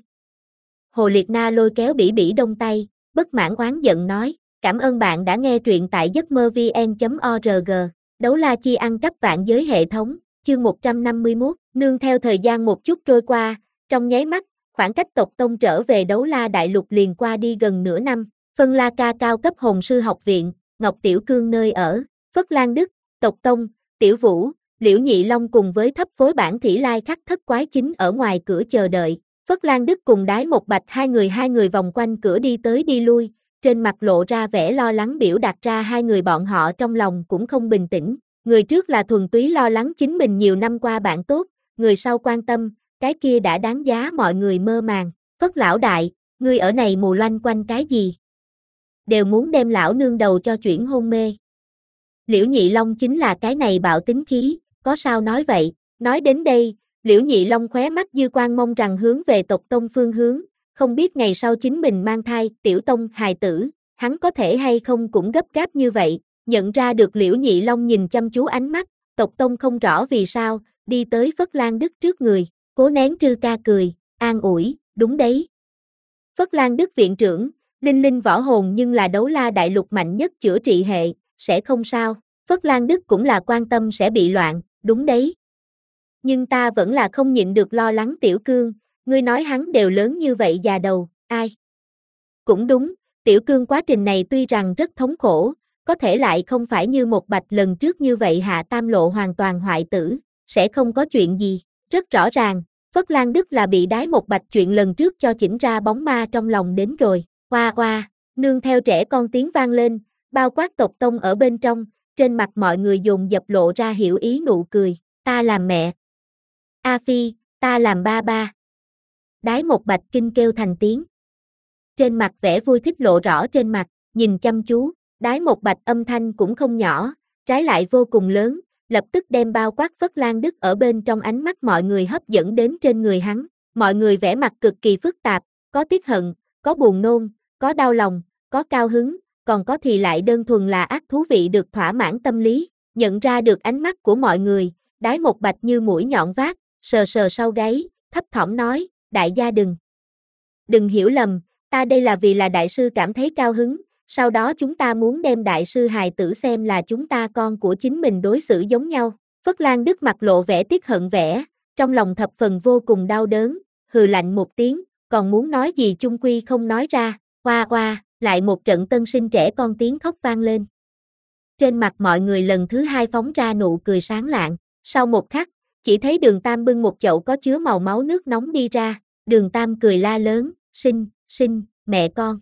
Hồ Liệt Na lôi kéo Bỉ Bỉ Đông tay, bất mãn oán giận nói, cảm ơn bạn đã nghe truyện tại giấc mơ vn chấm org, đấu la chi ăn cắp vạn giới hệ thống, chương một trăm năm mươi mốt, nương theo thời gian một chút trôi qua, trong nháy mắt, khoảng cách tộc tông trở về đấu la đại lục liền qua đi gần nửa năm, Phân La Ca cao cấp hồn sư học viện, Ngọc Tiểu Cương nơi ở, Phất Lan Đức, tộc tông, Tiểu Vũ, Liễu Nhị Long cùng với thấp phối bản Thỉ Lai Khắc thất quái chính ở ngoài cửa chờ đợi, Phất Lan Đức cùng Đái Một Bạch hai người hai người vòng quanh cửa đi tới đi lui, trên mặt lộ ra vẻ lo lắng biểu đạt ra hai người bọn họ trong lòng cũng không bình tĩnh, người trước là thuần túy lo lắng chính mình nhiều năm qua bạn tốt, người sau quan tâm, cái kia đã đáng giá mọi người mơ màng, Phất lão đại, ngươi ở này mù loanh quanh cái gì? Đều muốn đem lão nương đầu cho chuyển hôn mê. Liễu Nhị Long chính là cái này bạo tính khí, có sao nói vậy, nói đến đây, Liễu Nhị Long khóe mắt dư quan mong rằng hướng về tộc tông phương hướng, không biết ngày sau chính mình mang thai, tiểu tông, hài tử, hắn có thể hay không cũng gấp gáp như vậy, nhận ra được Liễu Nhị Long nhìn chăm chú ánh mắt, tộc tông không rõ vì sao, đi tới Phất Lan Đức trước người, cố nén trư ca cười, an ủi, đúng đấy. Phất Lan Đức viện trưởng, linh linh võ hồn nhưng là đấu la đại lục mạnh nhất chữa trị hệ, sẽ không sao, Phất Lan Đức cũng là quan tâm sẽ bị loạn, đúng đấy. Nhưng ta vẫn là không nhịn được lo lắng Tiểu Cương, ngươi nói hắn đều lớn như vậy già đầu, ai? Cũng đúng, Tiểu Cương quá trình này tuy rằng rất thống khổ, có thể lại không phải như một bạch lần trước như vậy hạ tam lộ hoàn toàn hoại tử, sẽ không có chuyện gì, rất rõ ràng, Phất Lan Đức là bị Đái Một Bạch chuyện lần trước cho chỉnh ra bóng ma trong lòng đến rồi, hoa hoa, nương theo trẻ con tiếng vang lên, bao quát tộc tông ở bên trong, trên mặt mọi người dồn dập lộ ra hiểu ý nụ cười, ta làm mẹ. A Phi, ta làm ba ba. Đái Một Bạch kinh kêu thành tiếng. Trên mặt vẻ vui thích lộ rõ trên mặt, nhìn chăm chú, Đái một bạch âm thanh cũng không nhỏ, trái lại vô cùng lớn, lập tức đem bao quát Phất Lan Đức ở bên trong ánh mắt mọi người hấp dẫn đến trên người hắn. Mọi người vẻ mặt cực kỳ phức tạp, có tiếc hận, có buồn nôn, có đau lòng, có cao hứng, còn có thì lại đơn thuần là ác thú vị được thỏa mãn tâm lý. Nhận ra được ánh mắt của mọi người, Đái một bạch như mũi nhọn vác, sờ sờ sau gáy, thấp thỏm nói, đại gia đừng. Đừng hiểu lầm, ta đây là vì là đại sư cảm thấy cao hứng, sau đó chúng ta muốn đem đại sư hài tử xem là chúng ta con của chính mình đối xử giống nhau. Phất Lan Đức mặt lộ vẻ tiếc hận vẻ, trong lòng thập phần vô cùng đau đớn, hừ lạnh một tiếng, còn muốn nói gì chung quy không nói ra, oa oa, lại một trận tân sinh trẻ con tiếng khóc vang lên. Trên mặt mọi người lần thứ hai phóng ra nụ cười sáng lạng, sau một khắc, chỉ thấy Đường Tam bưng một chậu có chứa màu máu nước nóng đi ra, Đường Tam cười la lớn, sinh, sinh, mẹ con.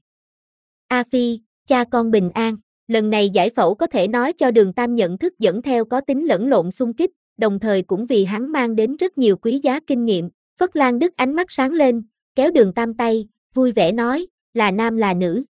A Phi, cha con bình an, lần này giải phẫu có thể nói cho Đường Tam nhận thức dẫn theo có tính lẫn lộn xung kích, đồng thời cũng vì hắn mang đến rất nhiều quý giá kinh nghiệm. Phất Lan Đức ánh mắt sáng lên, kéo Đường Tam tay, vui vẻ nói, là nam là nữ.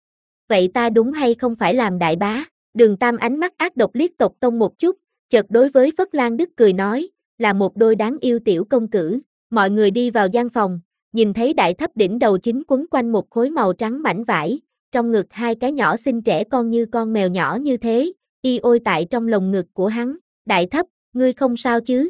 Vậy ta đúng hay không phải làm đại bá? Đường Tam ánh mắt ác độc liếc Tộc Tông một chút, chợt đối với Phất Lan Đức cười nói, là một đôi đáng yêu tiểu công cử. Mọi người đi vào gian phòng, nhìn thấy Đại Thấp đỉnh đầu chính quấn quanh một khối màu trắng mảnh vải, trong ngực hai cái nhỏ xinh trẻ con như con mèo nhỏ như thế, y ôi tại trong lồng ngực của hắn. Đại Thấp, ngươi không sao chứ?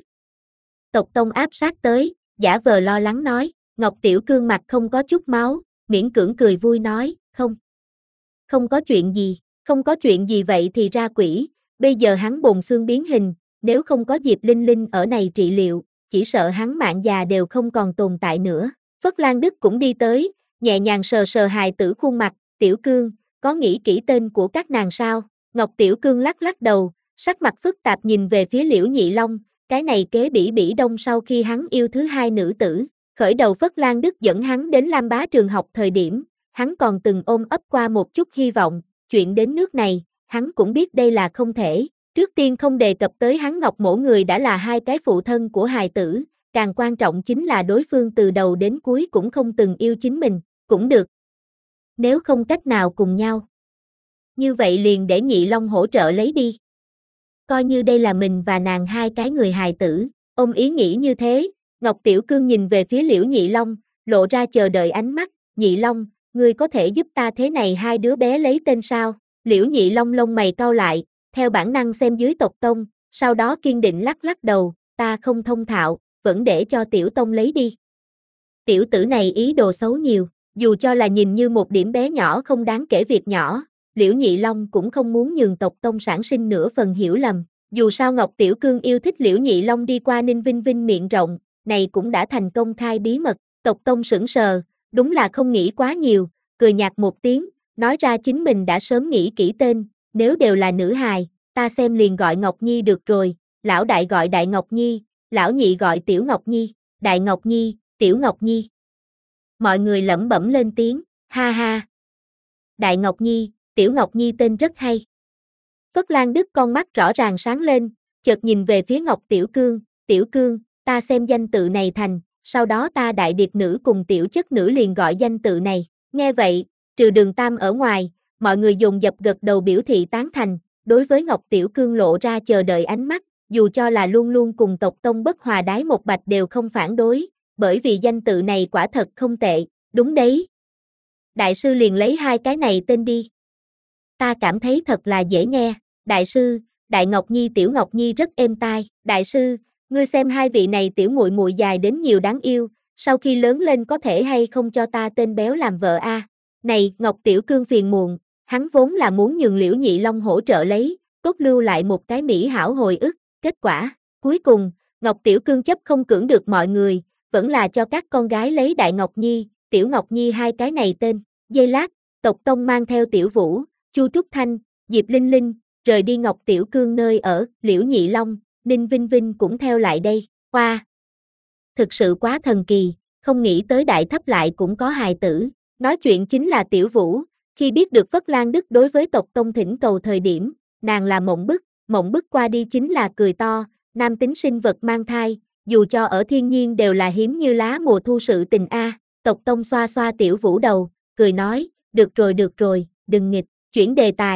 Tộc Tông áp sát tới, giả vờ lo lắng nói, Ngọc Tiểu Cương mặt không có chút máu, miễn cưỡng cười vui nói, không. Không có chuyện gì, không có chuyện gì vậy thì ra quỷ, bây giờ hắn bồn xương biến hình, nếu không có Diệp Linh Linh ở này trị liệu, chỉ sợ hắn mạng già đều không còn tồn tại nữa. Phất Lan Đức cũng đi tới, nhẹ nhàng sờ sờ hài tử khuôn mặt, Tiểu Cương, có nghĩ kỹ tên của các nàng sao? Ngọc Tiểu Cương lắc lắc đầu, sắc mặt phức tạp nhìn về phía Liễu Nhị Long, cái này kế bỉ bỉ đông sau khi hắn yêu thứ hai nữ tử. Khởi đầu Phất Lan Đức dẫn hắn đến Lam Bá trường học thời điểm, hắn còn từng ôm ấp qua một chút hy vọng, chuyện đến nước này, hắn cũng biết đây là không thể. Trước tiên không đề cập tới hắn Ngọc Mỗ người đã là hai cái phụ thân của hài tử, càng quan trọng chính là đối phương từ đầu đến cuối cũng không từng yêu chính mình, cũng được. Nếu không cách nào cùng nhau, như vậy liền để Nhị Long hỗ trợ lấy đi. Coi như đây là mình và nàng hai cái người hài tử, ôm ý nghĩ như thế, Ngọc Tiểu Cương nhìn về phía Liễu Nhị Long, lộ ra chờ đợi ánh mắt, Nhị Long, ngươi có thể giúp ta thế này hai đứa bé lấy tên sao? Liễu Nhị Long lông mày cau lại, theo bản năng xem dưới Tộc Tông, sau đó kiên định lắc lắc đầu, ta không thông thạo, vẫn để cho Tiểu Tông lấy đi. Tiểu tử này ý đồ xấu nhiều, dù cho là nhìn như một điểm bé nhỏ không đáng kể việc nhỏ, Liễu Nhị Long cũng không muốn nhường Tộc Tông sản sinh nửa phần hiểu lầm. Dù sao Ngọc Tiểu Cương yêu thích Liễu Nhị Long đi qua Ninh Vinh Vinh miệng rộng, này cũng đã thành công khai bí mật. Tộc Tông sững sờ, đúng là không nghĩ quá nhiều, cười nhạt một tiếng, nói ra chính mình đã sớm nghĩ kỹ tên, nếu đều là nữ hài, ta xem liền gọi Ngọc Nhi được rồi, lão đại gọi Đại Ngọc Nhi, lão nhị gọi Tiểu Ngọc Nhi, Đại Ngọc Nhi, Tiểu Ngọc Nhi. Mọi người lẩm bẩm lên tiếng, ha ha. Đại Ngọc Nhi, Tiểu Ngọc Nhi tên rất hay. Phất Lan Đức con mắt rõ ràng sáng lên, chợt nhìn về phía Ngọc Tiểu Cương, Tiểu Cương, ta xem danh tự này thành, sau đó ta đại điệt nữ cùng tiểu chất nữ liền gọi danh tự này. Nghe vậy, trừ Đường Tam ở ngoài, mọi người dồn dập gật đầu biểu thị tán thành, đối với Ngọc Tiểu Cương lộ ra chờ đợi ánh mắt, dù cho là luôn luôn cùng Tộc Tông bất hòa Đái một bạch đều không phản đối, bởi vì danh tự này quả thật không tệ, đúng đấy. Đại sư liền lấy hai cái này tên đi. Ta cảm thấy thật là dễ nghe, đại sư, Đại Ngọc Nhi Tiểu Ngọc Nhi rất êm tai, đại sư, ngươi xem hai vị này tiểu muội muội dài đến nhiều đáng yêu, sau khi lớn lên có thể hay không cho ta tên béo làm vợ a? À? Này, Ngọc Tiểu Cương phiền muộn, hắn vốn là muốn nhường Liễu Nhị Long hỗ trợ lấy, cốt lưu lại một cái mỹ hảo hồi ức, kết quả, cuối cùng, Ngọc Tiểu Cương chấp không cưỡng được mọi người, vẫn là cho các con gái lấy Đại Ngọc Nhi, Tiểu Ngọc Nhi hai cái này tên. Giây lát, Tộc Tông mang theo Tiểu Vũ, Chu Trúc Thanh, Diệp Linh Linh, rời đi Ngọc Tiểu Cương nơi ở, Liễu Nhị Long, Ninh Vinh Vinh cũng theo lại đây, qua. Wow. Thực sự quá thần kỳ, không nghĩ tới Đại Thấp lại cũng có hài tử, nói chuyện chính là Tiểu Vũ, khi biết được Phất Lan Đức đối với Tộc Tông thỉnh cầu thời điểm, nàng là mộng bức, mộng bức qua đi chính là cười to, nam tính sinh vật mang thai, dù cho ở thiên nhiên đều là hiếm như lá mùa thu sự tình a. À. Tộc Tông xoa xoa Tiểu Vũ đầu, cười nói, được rồi được rồi, đừng nghịch, chuyển đề tài,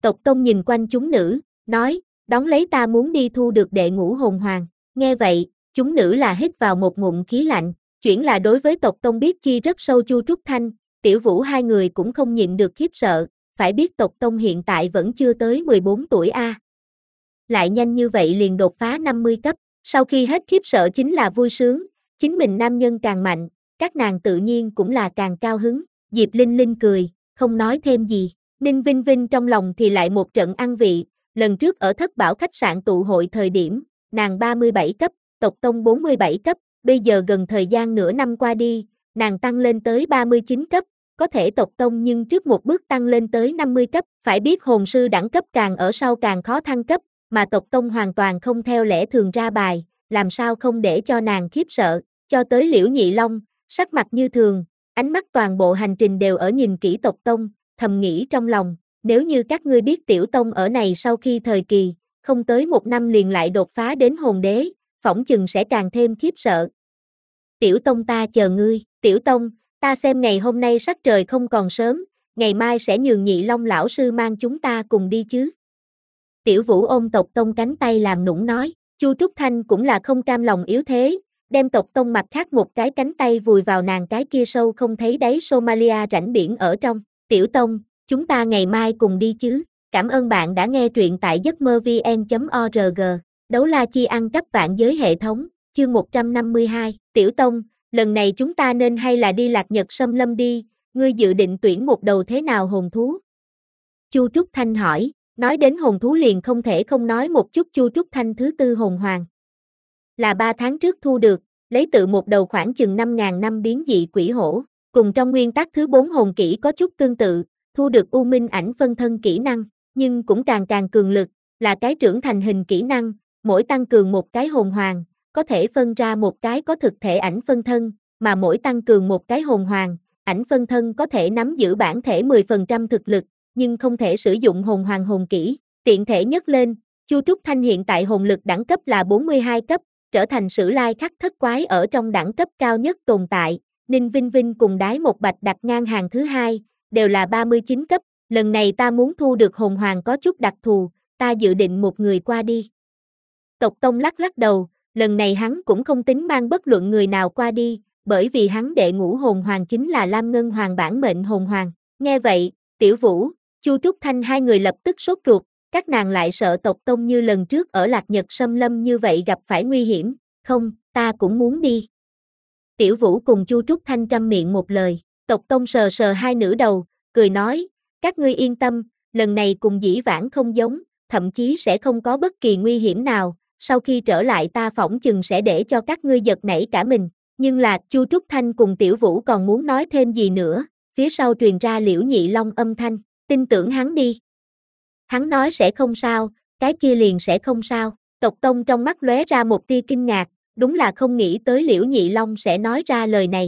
Tộc Tông nhìn quanh chúng nữ, nói, đón lấy ta muốn đi thu được đệ ngũ hồn hoàng. Nghe vậy, chúng nữ là hít vào một ngụm khí lạnh, chuyển là đối với tộc Tông biết chi rất sâu. Chu Trúc Thanh, Tiểu Vũ hai người cũng không nhịn được khiếp sợ, phải biết tộc Tông hiện tại vẫn chưa tới mười bốn tuổi a. À. Lại nhanh như vậy liền đột phá năm mươi cấp, sau khi hết khiếp sợ chính là vui sướng, chính mình nam nhân càng mạnh, các nàng tự nhiên cũng là càng cao hứng. Diệp Linh Linh cười, không nói thêm gì, Ninh Vinh Vinh trong lòng thì lại một trận ăn vị, lần trước ở Thất Bảo khách sạn tụ hội thời điểm, nàng ba mươi bảy cấp, tộc Tông bốn mươi bảy cấp, bây giờ gần thời gian nửa năm qua đi, nàng tăng lên tới ba mươi chín cấp, có thể tộc Tông nhưng trước một bước tăng lên tới năm mươi cấp, phải biết hồn sư đẳng cấp càng ở sau càng khó thăng cấp, mà tộc Tông hoàn toàn không theo lẽ thường ra bài, làm sao không để cho nàng khiếp sợ, cho tới Liễu Nhị Long, sắc mặt như thường, ánh mắt toàn bộ hành trình đều ở nhìn kỹ tộc Tông, thầm nghĩ trong lòng, nếu như các ngươi biết Tiểu Tông ở này sau khi thời kỳ, không tới một năm liền lại đột phá đến hồn đế, phỏng chừng sẽ càng thêm khiếp sợ. Tiểu Tông ta chờ ngươi, Tiểu Tông, ta xem ngày hôm nay sắc trời không còn sớm, ngày mai sẽ nhường Nhị Long lão sư mang chúng ta cùng đi chứ. Tiểu Vũ ôm tộc Tông cánh tay làm nũng nói, Chu Trúc Thanh cũng là không cam lòng yếu thế, đem tộc Tông mặt khác một cái cánh tay vùi vào nàng cái kia sâu không thấy đáy Somalia rãnh biển ở trong. Tiểu Tông, chúng ta ngày mai cùng đi chứ. Cảm ơn bạn đã nghe truyện tại giấc mơ vn chấm org. Đấu la chi ăn cắp vạn giới hệ thống, chương một trăm năm mươi hai. Tiểu Tông, lần này chúng ta nên hay là đi Lạc Nhật Xâm Lâm đi, ngươi dự định tuyển một đầu thế nào hồn thú? Chu Trúc Thanh hỏi, nói đến hồn thú liền không thể không nói một chút. Chu Trúc Thanh thứ tư hồn hoàng là ba tháng trước thu được, lấy tự một đầu khoảng chừng năm ngàn năm biến dị quỷ hổ, cùng trong nguyên tắc thứ bốn hồn kỹ có chút tương tự, thu được U Minh ảnh phân thân kỹ năng, nhưng cũng càng càng cường lực, là cái trưởng thành hình kỹ năng, mỗi tăng cường một cái hồn hoàng, có thể phân ra một cái có thực thể ảnh phân thân, mà mỗi tăng cường một cái hồn hoàng, ảnh phân thân có thể nắm giữ bản thể mười phần trăm thực lực, nhưng không thể sử dụng hồn hoàng hồn kỹ. Tiện thể nhất lên, Chu Trúc Thanh hiện tại hồn lực đẳng cấp là bốn mươi hai cấp, trở thành sử lai khắc thất quái ở trong đẳng cấp cao nhất tồn tại. Ninh Vinh Vinh cùng Đái Một Bạch đặt ngang hàng thứ hai, đều là ba mươi chín cấp, lần này ta muốn thu được hồn hoàng có chút đặc thù, ta dự định một người qua đi. Tộc Tông lắc lắc đầu, lần này hắn cũng không tính mang bất luận người nào qua đi, bởi vì hắn đệ ngũ hồn hoàng chính là Lam Ngân Hoàng bản mệnh hồn hoàng. Nghe vậy, Tiểu Vũ, Chu Trúc Thanh hai người lập tức sốt ruột, các nàng lại sợ tộc Tông như lần trước ở Lạc Nhật Xâm Lâm như vậy gặp phải nguy hiểm, không, ta cũng muốn đi. Tiểu Vũ cùng Chu Trúc Thanh trăm miệng một lời, tộc Tông sờ sờ hai nữ đầu, cười nói, các ngươi yên tâm, lần này cùng dĩ vãng không giống, thậm chí sẽ không có bất kỳ nguy hiểm nào, sau khi trở lại ta phỏng chừng sẽ để cho các ngươi giật nảy cả mình, nhưng là Chu Trúc Thanh cùng Tiểu Vũ còn muốn nói thêm gì nữa, phía sau truyền ra Liễu Nhị Long âm thanh, tin tưởng hắn đi. Hắn nói sẽ không sao, cái kia liền sẽ không sao, tộc Tông trong mắt lóe ra một tia kinh ngạc, đúng là không nghĩ tới Liễu Nhị Long sẽ nói ra lời này.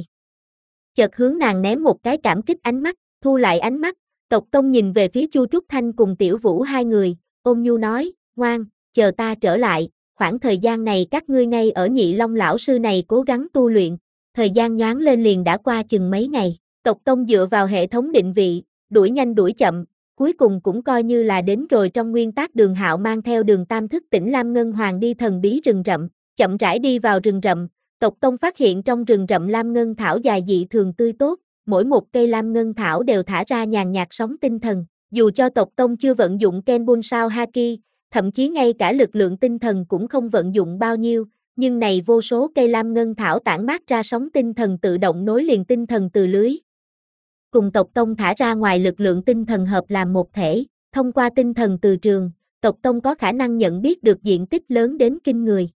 Chợt hướng nàng ném một cái cảm kích ánh mắt, thu lại ánh mắt, tộc Tông nhìn về phía Chu Trúc Thanh cùng Tiểu Vũ hai người, ôn nhu nói, ngoan, chờ ta trở lại, khoảng thời gian này các ngươi ngay ở Nhị Long lão sư này cố gắng tu luyện, thời gian nhoáng lên liền đã qua chừng mấy ngày, tộc Tông dựa vào hệ thống định vị, đuổi nhanh đuổi chậm, cuối cùng cũng coi như là đến rồi. Trong nguyên tắc Đường Hạo mang theo Đường Tam thức tỉnh Lam Ngân Hoàng đi thần bí rừng rậm, chậm rãi đi vào rừng rậm, tộc Tông phát hiện trong rừng rậm Lam Ngân Thảo dài dị thường tươi tốt, mỗi một cây Lam Ngân Thảo đều thả ra nhàn nhạt sóng tinh thần, dù cho tộc Tông chưa vận dụng Kenbun Sao Haki, thậm chí ngay cả lực lượng tinh thần cũng không vận dụng bao nhiêu, nhưng này vô số cây Lam Ngân Thảo tản mát ra sóng tinh thần tự động nối liền tinh thần từ lưới. Cùng tộc Tông thả ra ngoài lực lượng tinh thần hợp làm một thể, thông qua tinh thần từ trường, tộc Tông có khả năng nhận biết được diện tích lớn đến kinh người.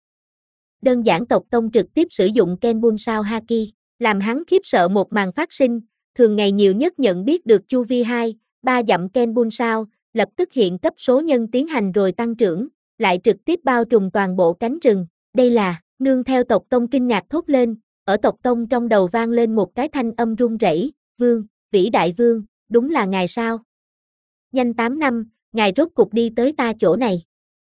Đơn giản tộc Tông trực tiếp sử dụng Kenbun Sao Haki, làm hắn khiếp sợ một màn phát sinh, thường ngày nhiều nhất nhận biết được chu vi hai, ba dặm Kenbun Sao, lập tức hiện cấp số nhân tiến hành rồi tăng trưởng, lại trực tiếp bao trùm toàn bộ cánh rừng, đây là, nương theo tộc Tông kinh ngạc thốt lên, ở tộc Tông trong đầu vang lên một cái thanh âm run rẩy, vương, vĩ đại vương, đúng là ngài sao? Nhanh tám năm, ngài rốt cục đi tới ta chỗ này.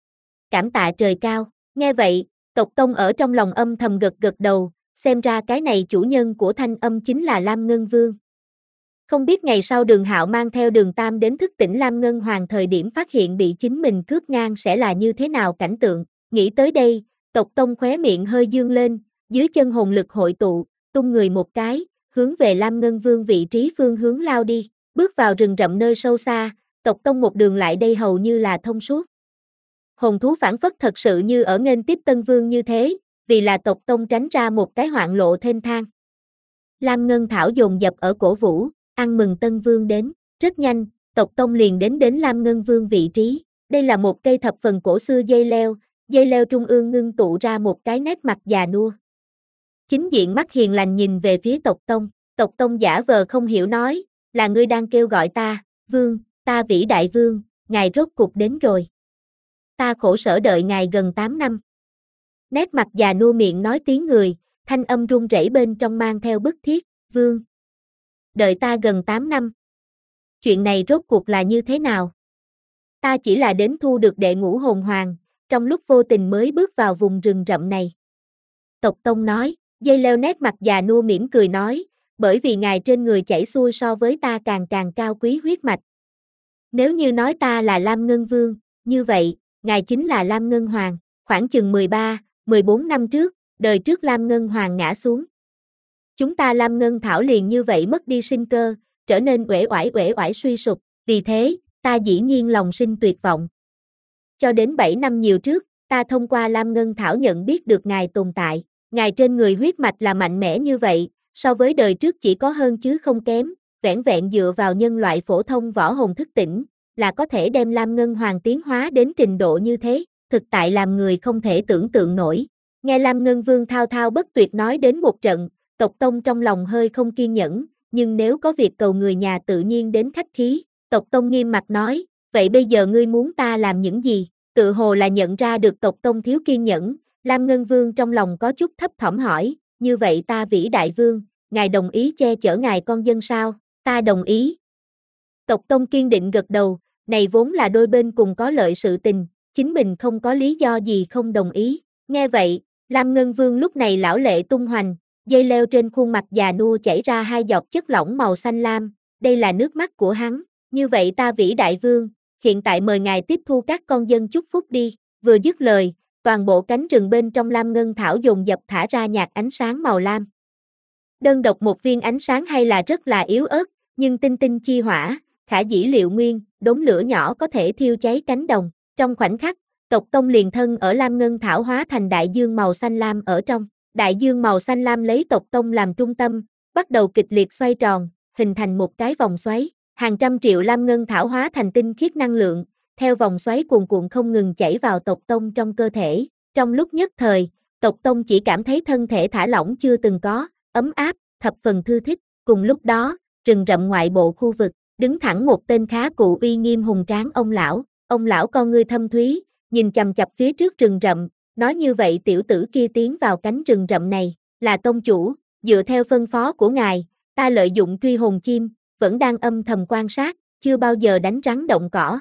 Cảm tạ trời cao, nghe vậy, tộc Tông ở trong lòng âm thầm gật gật đầu, xem ra cái này chủ nhân của thanh âm chính là Lam Ngân Vương. Không biết ngày sau Đường Hạo mang theo Đường Tam đến thức tỉnh Lam Ngân Hoàng thời điểm phát hiện bị chính mình cướp ngang sẽ là như thế nào cảnh tượng, nghĩ tới đây, Tộc Tông khóe miệng hơi dương lên, dưới chân hồn lực hội tụ, tung người một cái, hướng về Lam Ngân Vương vị trí phương hướng lao đi, bước vào rừng rậm nơi sâu xa, Tộc Tông một đường lại đây hầu như là thông suốt. Hồn thú phản phất thật sự như ở nghênh tiếp Tân Vương như thế, vì là Tộc Tông tránh ra một cái hoạn lộ thênh thang. Lam Ngân Thảo dồn dập ở cổ vũ, ăn mừng Tân Vương đến, rất nhanh, Tộc Tông liền đến đến Lam Ngân Vương vị trí, đây là một cây thập phần cổ xưa dây leo, dây leo trung ương ngưng tụ ra một cái nét mặt già nua. Chính diện mắt hiền lành nhìn về phía Tộc Tông, Tộc Tông giả vờ không hiểu nói, là ngươi đang kêu gọi ta, Vương, ta vĩ đại Vương, ngài rốt cục đến rồi. Ta khổ sở đợi ngài gần tám năm. Nét mặt già nua miệng nói tiếng người, thanh âm run rẩy bên trong mang theo bức thiết, Vương. Đợi ta gần tám năm. Chuyện này rốt cuộc là như thế nào? Ta chỉ là đến thu được đệ ngũ hồn hoàng, trong lúc vô tình mới bước vào vùng rừng rậm này. Tộc Tông nói, dây leo nét mặt già nua mỉm cười nói, bởi vì ngài trên người chảy xuôi so với ta càng càng cao quý huyết mạch. Nếu như nói ta là Lam Ngân Vương, như vậy, ngài chính là Lam Ngân Hoàng, khoảng chừng mười ba, mười bốn năm trước, đời trước Lam Ngân Hoàng ngã xuống. Chúng ta Lam Ngân Thảo liền như vậy mất đi sinh cơ, trở nên uể oải uể oải suy sụp, vì thế, ta dĩ nhiên lòng sinh tuyệt vọng. Cho đến bảy năm nhiều trước, ta thông qua Lam Ngân Thảo nhận biết được ngài tồn tại, ngài trên người huyết mạch là mạnh mẽ như vậy, so với đời trước chỉ có hơn chứ không kém, vẻn vẹn dựa vào nhân loại phổ thông võ hồn thức tỉnh, là có thể đem Lam Ngân Hoàng tiến hóa đến trình độ như thế, thực tại làm người không thể tưởng tượng nổi. Nghe Lam Ngân Vương thao thao bất tuyệt nói đến một trận, Tộc Tông trong lòng hơi không kiên nhẫn, nhưng nếu có việc cầu người nhà tự nhiên đến khách khí, Tộc Tông nghiêm mặt nói, vậy bây giờ ngươi muốn ta làm những gì? Tự hồ là nhận ra được Tộc Tông thiếu kiên nhẫn, Lam Ngân Vương trong lòng có chút thấp thỏm hỏi, như vậy ta vĩ đại vương, ngài đồng ý che chở ngài con dân sao? Ta đồng ý. Tộc Tông kiên định gật đầu, này vốn là đôi bên cùng có lợi sự tình, chính mình không có lý do gì không đồng ý. Nghe vậy, Lam Ngân Vương lúc này lão lệ tung hoành, dây leo trên khuôn mặt già nua chảy ra hai giọt chất lỏng màu xanh lam, đây là nước mắt của hắn. Như vậy ta vĩ đại vương, hiện tại mời ngài tiếp thu các con dân chúc phúc đi. Vừa dứt lời, toàn bộ cánh rừng bên trong Lam Ngân Thảo dồn dập thả ra nhạt ánh sáng màu lam. Đơn độc một viên ánh sáng hay là rất là yếu ớt, nhưng tinh tinh chi hỏa, khả dĩ liệu nguyên, đốm lửa nhỏ có thể thiêu cháy cánh đồng. Trong khoảnh khắc, Tộc Tông liền thân ở Lam Ngân Thảo hóa thành đại dương màu xanh lam ở trong. Đại dương màu xanh lam lấy Tộc Tông làm trung tâm, bắt đầu kịch liệt xoay tròn, hình thành một cái vòng xoáy. Hàng trăm triệu Lam Ngân Thảo hóa thành tinh khiết năng lượng, theo vòng xoáy cuồn cuộn không ngừng chảy vào Tộc Tông trong cơ thể. Trong lúc nhất thời, Tộc Tông chỉ cảm thấy thân thể thả lỏng chưa từng có, ấm áp, thập phần thư thích. Cùng lúc đó, rừng rậm ngoại bộ khu vực, đứng thẳng một tên khá cụ uy nghiêm hùng tráng ông lão. Ông lão con ngươi thâm thúy, nhìn chằm chằm phía trước rừng rậm, nói như vậy tiểu tử kia tiến vào cánh rừng rậm này, là tông chủ, dựa theo phân phó của ngài, ta lợi dụng truy hồn chim, vẫn đang âm thầm quan sát, chưa bao giờ đánh rắn động cỏ.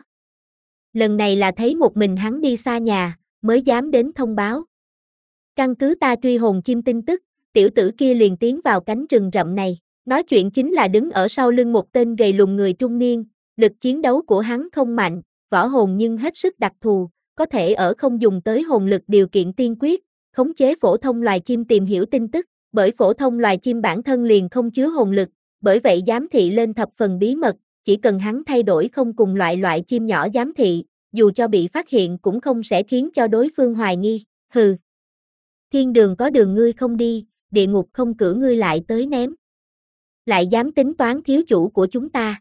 Lần này là thấy một mình hắn đi xa nhà, mới dám đến thông báo. Căn cứ ta truy hồn chim tin tức, tiểu tử kia liền tiến vào cánh rừng rậm này, nói chuyện chính là đứng ở sau lưng một tên gầy lùn người trung niên, lực chiến đấu của hắn không mạnh, võ hồn nhưng hết sức đặc thù, có thể ở không dùng tới hồn lực điều kiện tiên quyết, khống chế phổ thông loài chim tìm hiểu tin tức, bởi phổ thông loài chim bản thân liền không chứa hồn lực, bởi vậy giám thị lên thập phần bí mật, chỉ cần hắn thay đổi không cùng loại loại chim nhỏ giám thị, dù cho bị phát hiện cũng không sẽ khiến cho đối phương hoài nghi, hừ. Thiên đường có đường ngươi không đi, địa ngục không cử ngươi lại tới ném. Lại dám tính toán thiếu chủ của chúng ta.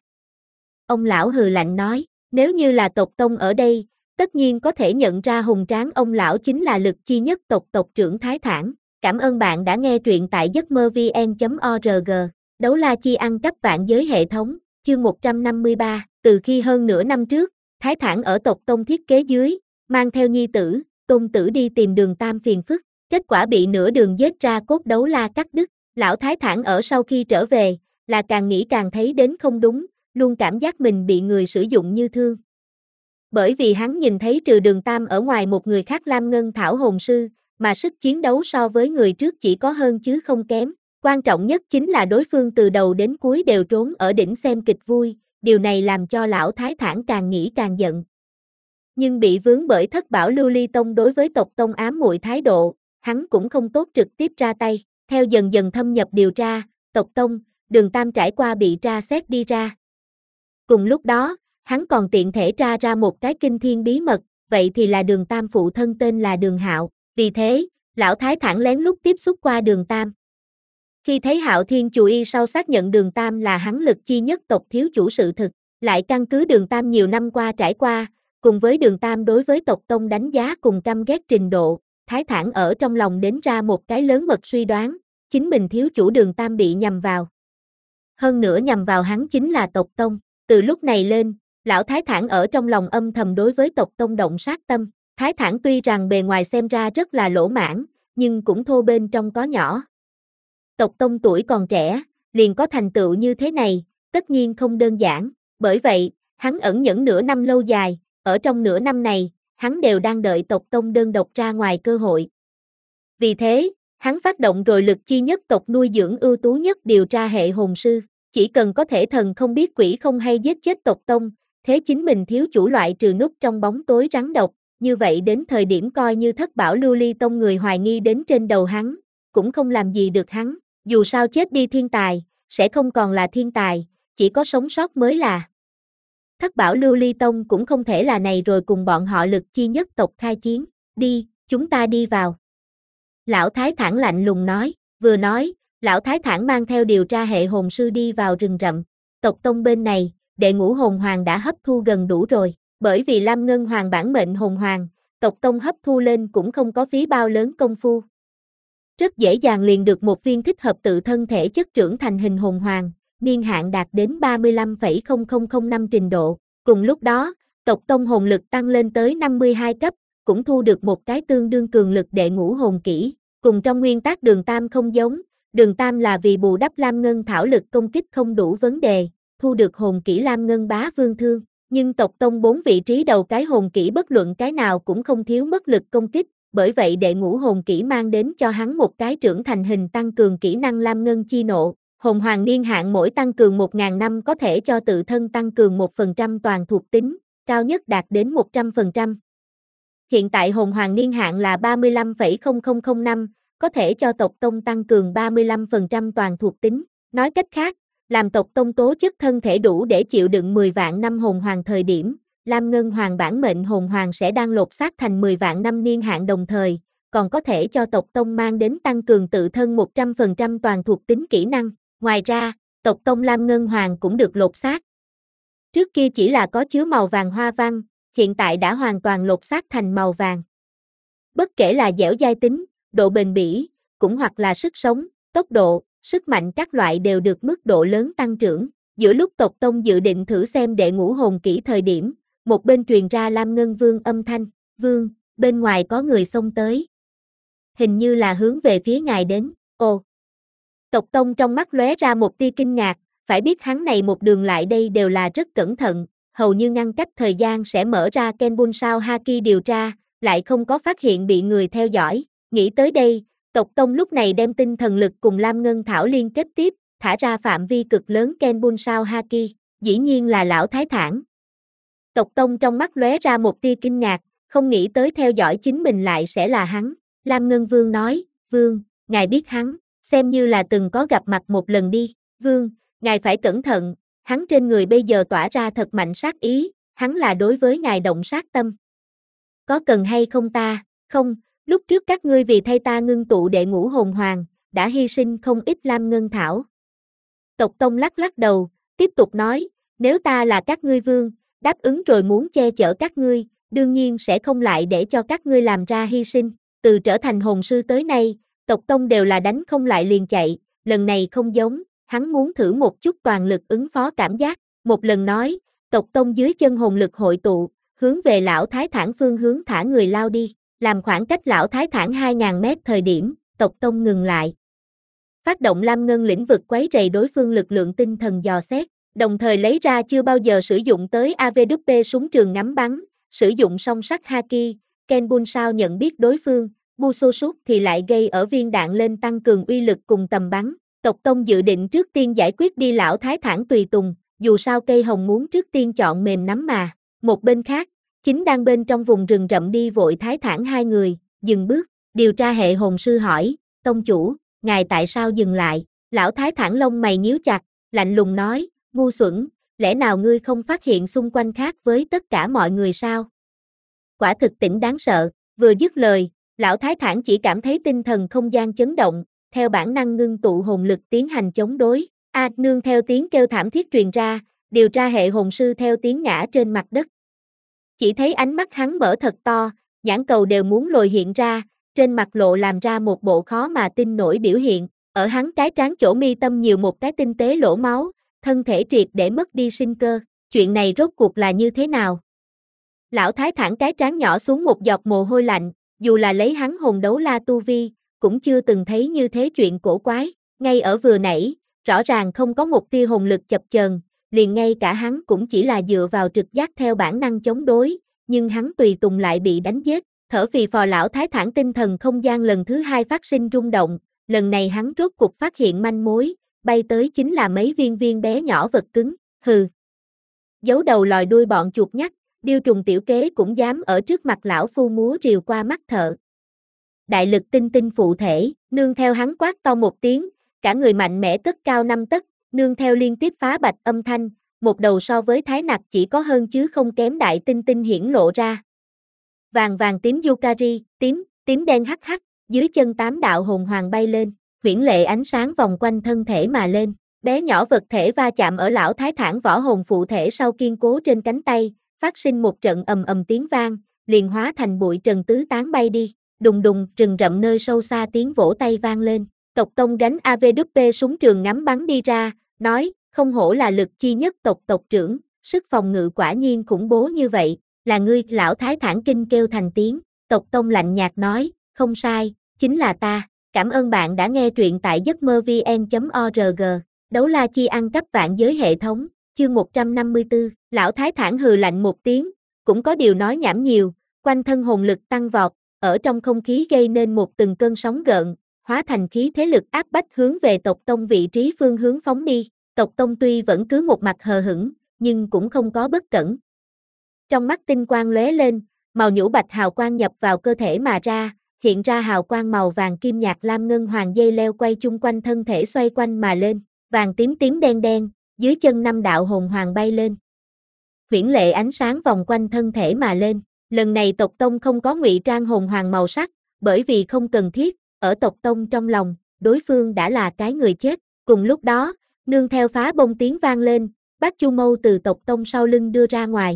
Ông lão hừ lạnh nói, nếu như là Tộc Tông ở đây, tất nhiên có thể nhận ra hùng tráng ông lão chính là lực chi nhất tộc tộc trưởng Thái Thản. Cảm ơn bạn đã nghe truyện tại giấc mơ vn chấm org. Đấu la chi ăn cắp vạn giới hệ thống, chương một trăm năm mươi ba, từ khi hơn nửa năm trước, Thái Thản ở Tộc Tông thiết kế dưới, mang theo nhi tử, tôn tử đi tìm Đường Tam phiền phức, kết quả bị nửa đường giết ra cốt đấu la cắt đứt. Lão Thái Thản ở sau khi trở về, là càng nghĩ càng thấy đến không đúng, luôn cảm giác mình bị người sử dụng như thương. Bởi vì hắn nhìn thấy trừ Đường Tam ở ngoài một người khác Lam Ngân Thảo hồn sư, mà sức chiến đấu so với người trước chỉ có hơn chứ không kém, Quan trọng nhất chính là đối phương từ đầu đến cuối đều trốn ở đỉnh xem kịch vui, điều này làm cho lão Thái Thản càng nghĩ càng giận. Nhưng bị vướng bởi thất bảo lưu ly tông đối với tộc tông ám muội thái độ, hắn cũng không tốt trực tiếp ra tay. Theo dần dần thâm nhập điều tra, tộc tông, Đường Tam trải qua bị tra xét đi ra. Cùng lúc đó, hắn còn tiện thể tra ra một cái kinh thiên bí mật, vậy thì là Đường Tam phụ thân tên là Đường Hạo. Vì thế, lão Thái Thản lén lút tiếp xúc qua Đường Tam. Khi thấy Hạo Thiên chủ y sau xác nhận Đường Tam là hắn Lực Chi nhất tộc thiếu chủ sự thực, lại căn cứ Đường Tam nhiều năm qua trải qua, cùng với Đường Tam đối với tộc tông đánh giá cùng căm ghét trình độ, Thái Thản ở trong lòng đến ra một cái lớn mật suy đoán, chính mình thiếu chủ Đường Tam bị nhầm vào. Hơn nữa nhầm vào hắn chính là tộc tông, từ lúc này lên, lão Thái Thản ở trong lòng âm thầm đối với tộc tông động sát tâm. Thái Thản tuy rằng bề ngoài xem ra rất là lỗ mãng, nhưng cũng thô bên trong có nhỏ. Tộc tông tuổi còn trẻ, liền có thành tựu như thế này, tất nhiên không đơn giản, bởi vậy, hắn ẩn nhẫn nửa năm lâu dài, ở trong nửa năm này, hắn đều đang đợi tộc tông đơn độc ra ngoài cơ hội. Vì thế, hắn phát động rồi Lực Chi nhất tộc nuôi dưỡng ưu tú nhất điều tra hệ hồn sư, chỉ cần có thể thần không biết quỷ không hay giết chết tộc tông, thế chính mình thiếu chủ loại trừ nút trong bóng tối rắn độc, như vậy đến thời điểm coi như thất bảo lưu ly tông người hoài nghi đến trên đầu hắn, cũng không làm gì được hắn, dù sao chết đi thiên tài, sẽ không còn là thiên tài, chỉ có sống sót mới là. Thất bảo lưu ly tông cũng không thể là này rồi cùng bọn họ Lực Chi nhất tộc khai chiến, đi, chúng ta đi vào. Lão Thái Thản lạnh lùng nói, vừa nói, lão Thái Thản mang theo điều tra hệ hồn sư đi vào rừng rậm, tộc tông bên này, đệ ngũ hồn hoàng đã hấp thu gần đủ rồi, bởi vì Lam Ngân Hoàng bản mệnh hồn hoàng, tộc tông hấp thu lên cũng không có phí bao lớn công phu. Rất dễ dàng liền được một viên thích hợp tự thân thể chất trưởng thành hình hồn hoàng, niên hạn đạt đến ba mươi lăm phẩy không không không năm trình độ. Cùng lúc đó, tộc tông hồn lực tăng lên tới năm mươi hai cấp, cũng thu được một cái tương đương cường lực đệ ngũ hồn kỹ. Cùng trong nguyên tắc Đường Tam không giống, Đường Tam là vì bù đắp Lam Ngân thảo lực công kích không đủ vấn đề, thu được hồn kỹ Lam Ngân bá vương thương. Nhưng tộc tông bốn vị trí đầu cái hồn kỹ bất luận cái nào cũng không thiếu mất lực công kích, bởi vậy đệ ngũ hồn kỹ mang đến cho hắn một cái trưởng thành hình tăng cường kỹ năng Lam Ngân chi nộ. Hồn hoàng niên hạn mỗi tăng cường một nghìn năm có thể cho tự thân tăng cường một phần trăm toàn thuộc tính, cao nhất đạt đến một trăm phần trăm. Hiện tại hồn hoàng niên hạn là ba mươi lăm phẩy không không không năm, có thể cho tộc tông tăng cường ba mươi lăm phần trăm toàn thuộc tính. Nói cách khác, làm tộc tông tố chất thân thể đủ để chịu đựng mười vạn năm hồn hoàng thời điểm, Lam Ngân Hoàng bản mệnh hồn hoàng sẽ đang lột xác thành mười vạn năm niên hạn đồng thời, còn có thể cho tộc tông mang đến tăng cường tự thân một trăm phần trăm toàn thuộc tính kỹ năng. Ngoài ra, tộc tông Lam Ngân Hoàng cũng được lột xác. Trước kia chỉ là có chứa màu vàng hoa văn, hiện tại đã hoàn toàn lột xác thành màu vàng. Bất kể là dẻo dai tính, độ bền bỉ, cũng hoặc là sức sống, tốc độ, sức mạnh các loại đều được mức độ lớn tăng trưởng. Giữa lúc tộc tông dự định thử xem đệ ngũ hồn kỹ thời điểm, một bên truyền ra Lam Ngân Vương âm thanh, Vương, bên ngoài có người xông tới. Hình như là hướng về phía ngài đến, ồ. Tộc tông trong mắt lóe ra một tia kinh ngạc, phải biết hắn này một đường lại đây đều là rất cẩn thận, hầu như ngăn cách thời gian sẽ mở ra Kenbun sao Haki điều tra, lại không có phát hiện bị người theo dõi. Nghĩ tới đây, tộc tông lúc này đem tinh thần lực cùng Lam Ngân Thảo liên kết tiếp, thả ra phạm vi cực lớn Kenbun sao Haki, dĩ nhiên là lão Thái Thản. Tộc tông trong mắt lóe ra một tia kinh ngạc, không nghĩ tới theo dõi chính mình lại sẽ là hắn. Lam Ngân Vương nói, Vương, ngài biết hắn, xem như là từng có gặp mặt một lần đi. Vương, ngài phải cẩn thận, hắn trên người bây giờ tỏa ra thật mạnh sát ý, hắn là đối với ngài động sát tâm. Có cần hay không ta? Không, lúc trước các ngươi vì thay ta ngưng tụ đệ ngũ hồn hoàng, đã hy sinh không ít Lam Ngân Thảo. Tộc tông lắc lắc đầu, tiếp tục nói, nếu ta là các ngươi vương, đáp ứng rồi muốn che chở các ngươi, đương nhiên sẽ không lại để cho các ngươi làm ra hy sinh. Từ trở thành hồn sư tới nay, tộc tông đều là đánh không lại liền chạy, lần này không giống, hắn muốn thử một chút toàn lực ứng phó cảm giác. Một lần nói, tộc tông dưới chân hồn lực hội tụ, hướng về lão Thái Thản phương hướng thả người lao đi, làm khoảng cách lão Thái Thản hai nghìn mét thời điểm, tộc tông ngừng lại. Phát động Lam Ngân lĩnh vực quấy rầy đối phương lực lượng tinh thần dò xét, đồng thời lấy ra chưa bao giờ sử dụng tới a vê kép súng trường ngắm bắn, sử dụng song sắc Haki, Kenbun sao nhận biết đối phương, Busosuk thì lại gây ở viên đạn lên tăng cường uy lực cùng tầm bắn. Tộc Tông dự định trước tiên giải quyết đi lão thái thản tùy tùng, dù sao cây hồng muốn trước tiên chọn mềm nắm mà. Một bên khác, chính đang bên trong vùng rừng rậm đi vội thái thản hai người, dừng bước, điều tra hệ hồn sư hỏi, Tông chủ, ngài tại sao dừng lại? Lão thái thản lông mày nhíu chặt, lạnh lùng nói, ngu xuẩn, lẽ nào ngươi không phát hiện xung quanh khác với tất cả mọi người sao? Quả thực tỉnh đáng sợ, vừa dứt lời, lão thái thản chỉ cảm thấy tinh thần không gian chấn động, theo bản năng ngưng tụ hồn lực tiến hành chống đối. A nương theo tiếng kêu thảm thiết truyền ra, điều tra hệ hồn sư theo tiếng ngã trên mặt đất. Chỉ thấy ánh mắt hắn mở thật to, nhãn cầu đều muốn lồi hiện ra, trên mặt lộ làm ra một bộ khó mà tin nổi biểu hiện, ở hắn cái trán chỗ mi tâm nhiều một cái tinh tế lỗ máu, thân thể triệt để mất đi sinh cơ, chuyện này rốt cuộc là như thế nào? Lão thái thản cái trán nhỏ xuống một giọt mồ hôi lạnh, dù là lấy hắn hồn đấu la tu vi, cũng chưa từng thấy như thế chuyện cổ quái, ngay ở vừa nãy, rõ ràng không có một tia hồn lực chập chờn, liền ngay cả hắn cũng chỉ là dựa vào trực giác theo bản năng chống đối, nhưng hắn tùy tùng lại bị đánh giết, thở phì phò lão thái thản tinh thần không gian lần thứ hai phát sinh rung động, lần này hắn rốt cuộc phát hiện manh mối, bay tới chính là mấy viên viên bé nhỏ vật cứng, hừ. Giấu đầu lòi đuôi bọn chuột nhắt, điêu trùng tiểu kế cũng dám ở trước mặt lão phu múa rìu qua mắt thợ. Đại lực tinh tinh phụ thể, nương theo hắn quát to một tiếng, cả người mạnh mẽ cất cao năm tấc, nương theo liên tiếp phá bạch âm thanh, một đầu so với thái nặc chỉ có hơn chứ không kém đại tinh tinh hiển lộ ra. Vàng vàng tím Yukari, tím, tím đen hắc hắc, dưới chân tám đạo hồn hoàng bay lên, huyễn lệ ánh sáng vòng quanh thân thể mà lên, bé nhỏ vật thể va chạm ở lão thái thản võ hồn phụ thể sau kiên cố trên cánh tay, phát sinh một trận ầm ầm tiếng vang, liền hóa thành bụi trần tứ tán bay đi, đùng đùng, rừng rậm nơi sâu xa tiếng vỗ tay vang lên, tộc Tông gánh a vê đê pê súng trường ngắm bắn đi ra, nói, không hổ là lực chi nhất tộc tộc trưởng, sức phòng ngự quả nhiên khủng bố như vậy, là ngươi, lão thái thản kinh kêu thành tiếng, tộc Tông lạnh nhạt nói, không sai, chính là ta, cảm ơn bạn đã nghe truyện tại giấc mơ vn chấm org, đấu la chi ăn cắp vạn giới hệ thống, chương một trăm năm mươi tư, lão thái thản hừ lạnh một tiếng, cũng có điều nói nhảm nhiều, quanh thân hồn lực tăng vọt, ở trong không khí gây nên một từng cơn sóng gợn, hóa thành khí thế lực áp bách hướng về tộc Tông vị trí phương hướng phóng đi, tộc Tông tuy vẫn cứ một mặt hờ hững, nhưng cũng không có bất cẩn. Trong mắt tinh quang lóe lên, màu nhũ bạch hào quang nhập vào cơ thể mà ra, hiện ra hào quang màu vàng kim nhạt lam ngân hoàng dây leo quay chung quanh thân thể xoay quanh mà lên, vàng tím tím đen đen, dưới chân năm đạo hồn hoàng bay lên. Huyễn lệ ánh sáng vòng quanh thân thể mà lên, lần này tộc Tông không có ngụy trang hồn hoàng màu sắc, bởi vì không cần thiết, ở tộc Tông trong lòng, đối phương đã là cái người chết, cùng lúc đó, nương theo phá bông tiếng vang lên, bát chu mâu từ tộc Tông sau lưng đưa ra ngoài.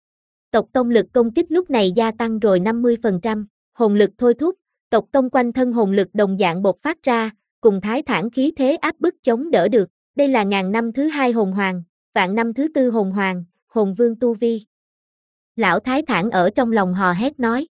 Tộc Tông lực công kích lúc này gia tăng rồi năm mươi phần trăm, hồn lực thôi thúc, tộc Tông quanh thân hồn lực đồng dạng bộc phát ra, cùng thái thản khí thế áp bức chống đỡ được, đây là ngàn năm thứ hai hồn hoàng, vạn năm thứ tư hồn hoàng, hồn vương tu vi. Lão thái thản ở trong lòng hò hét nói.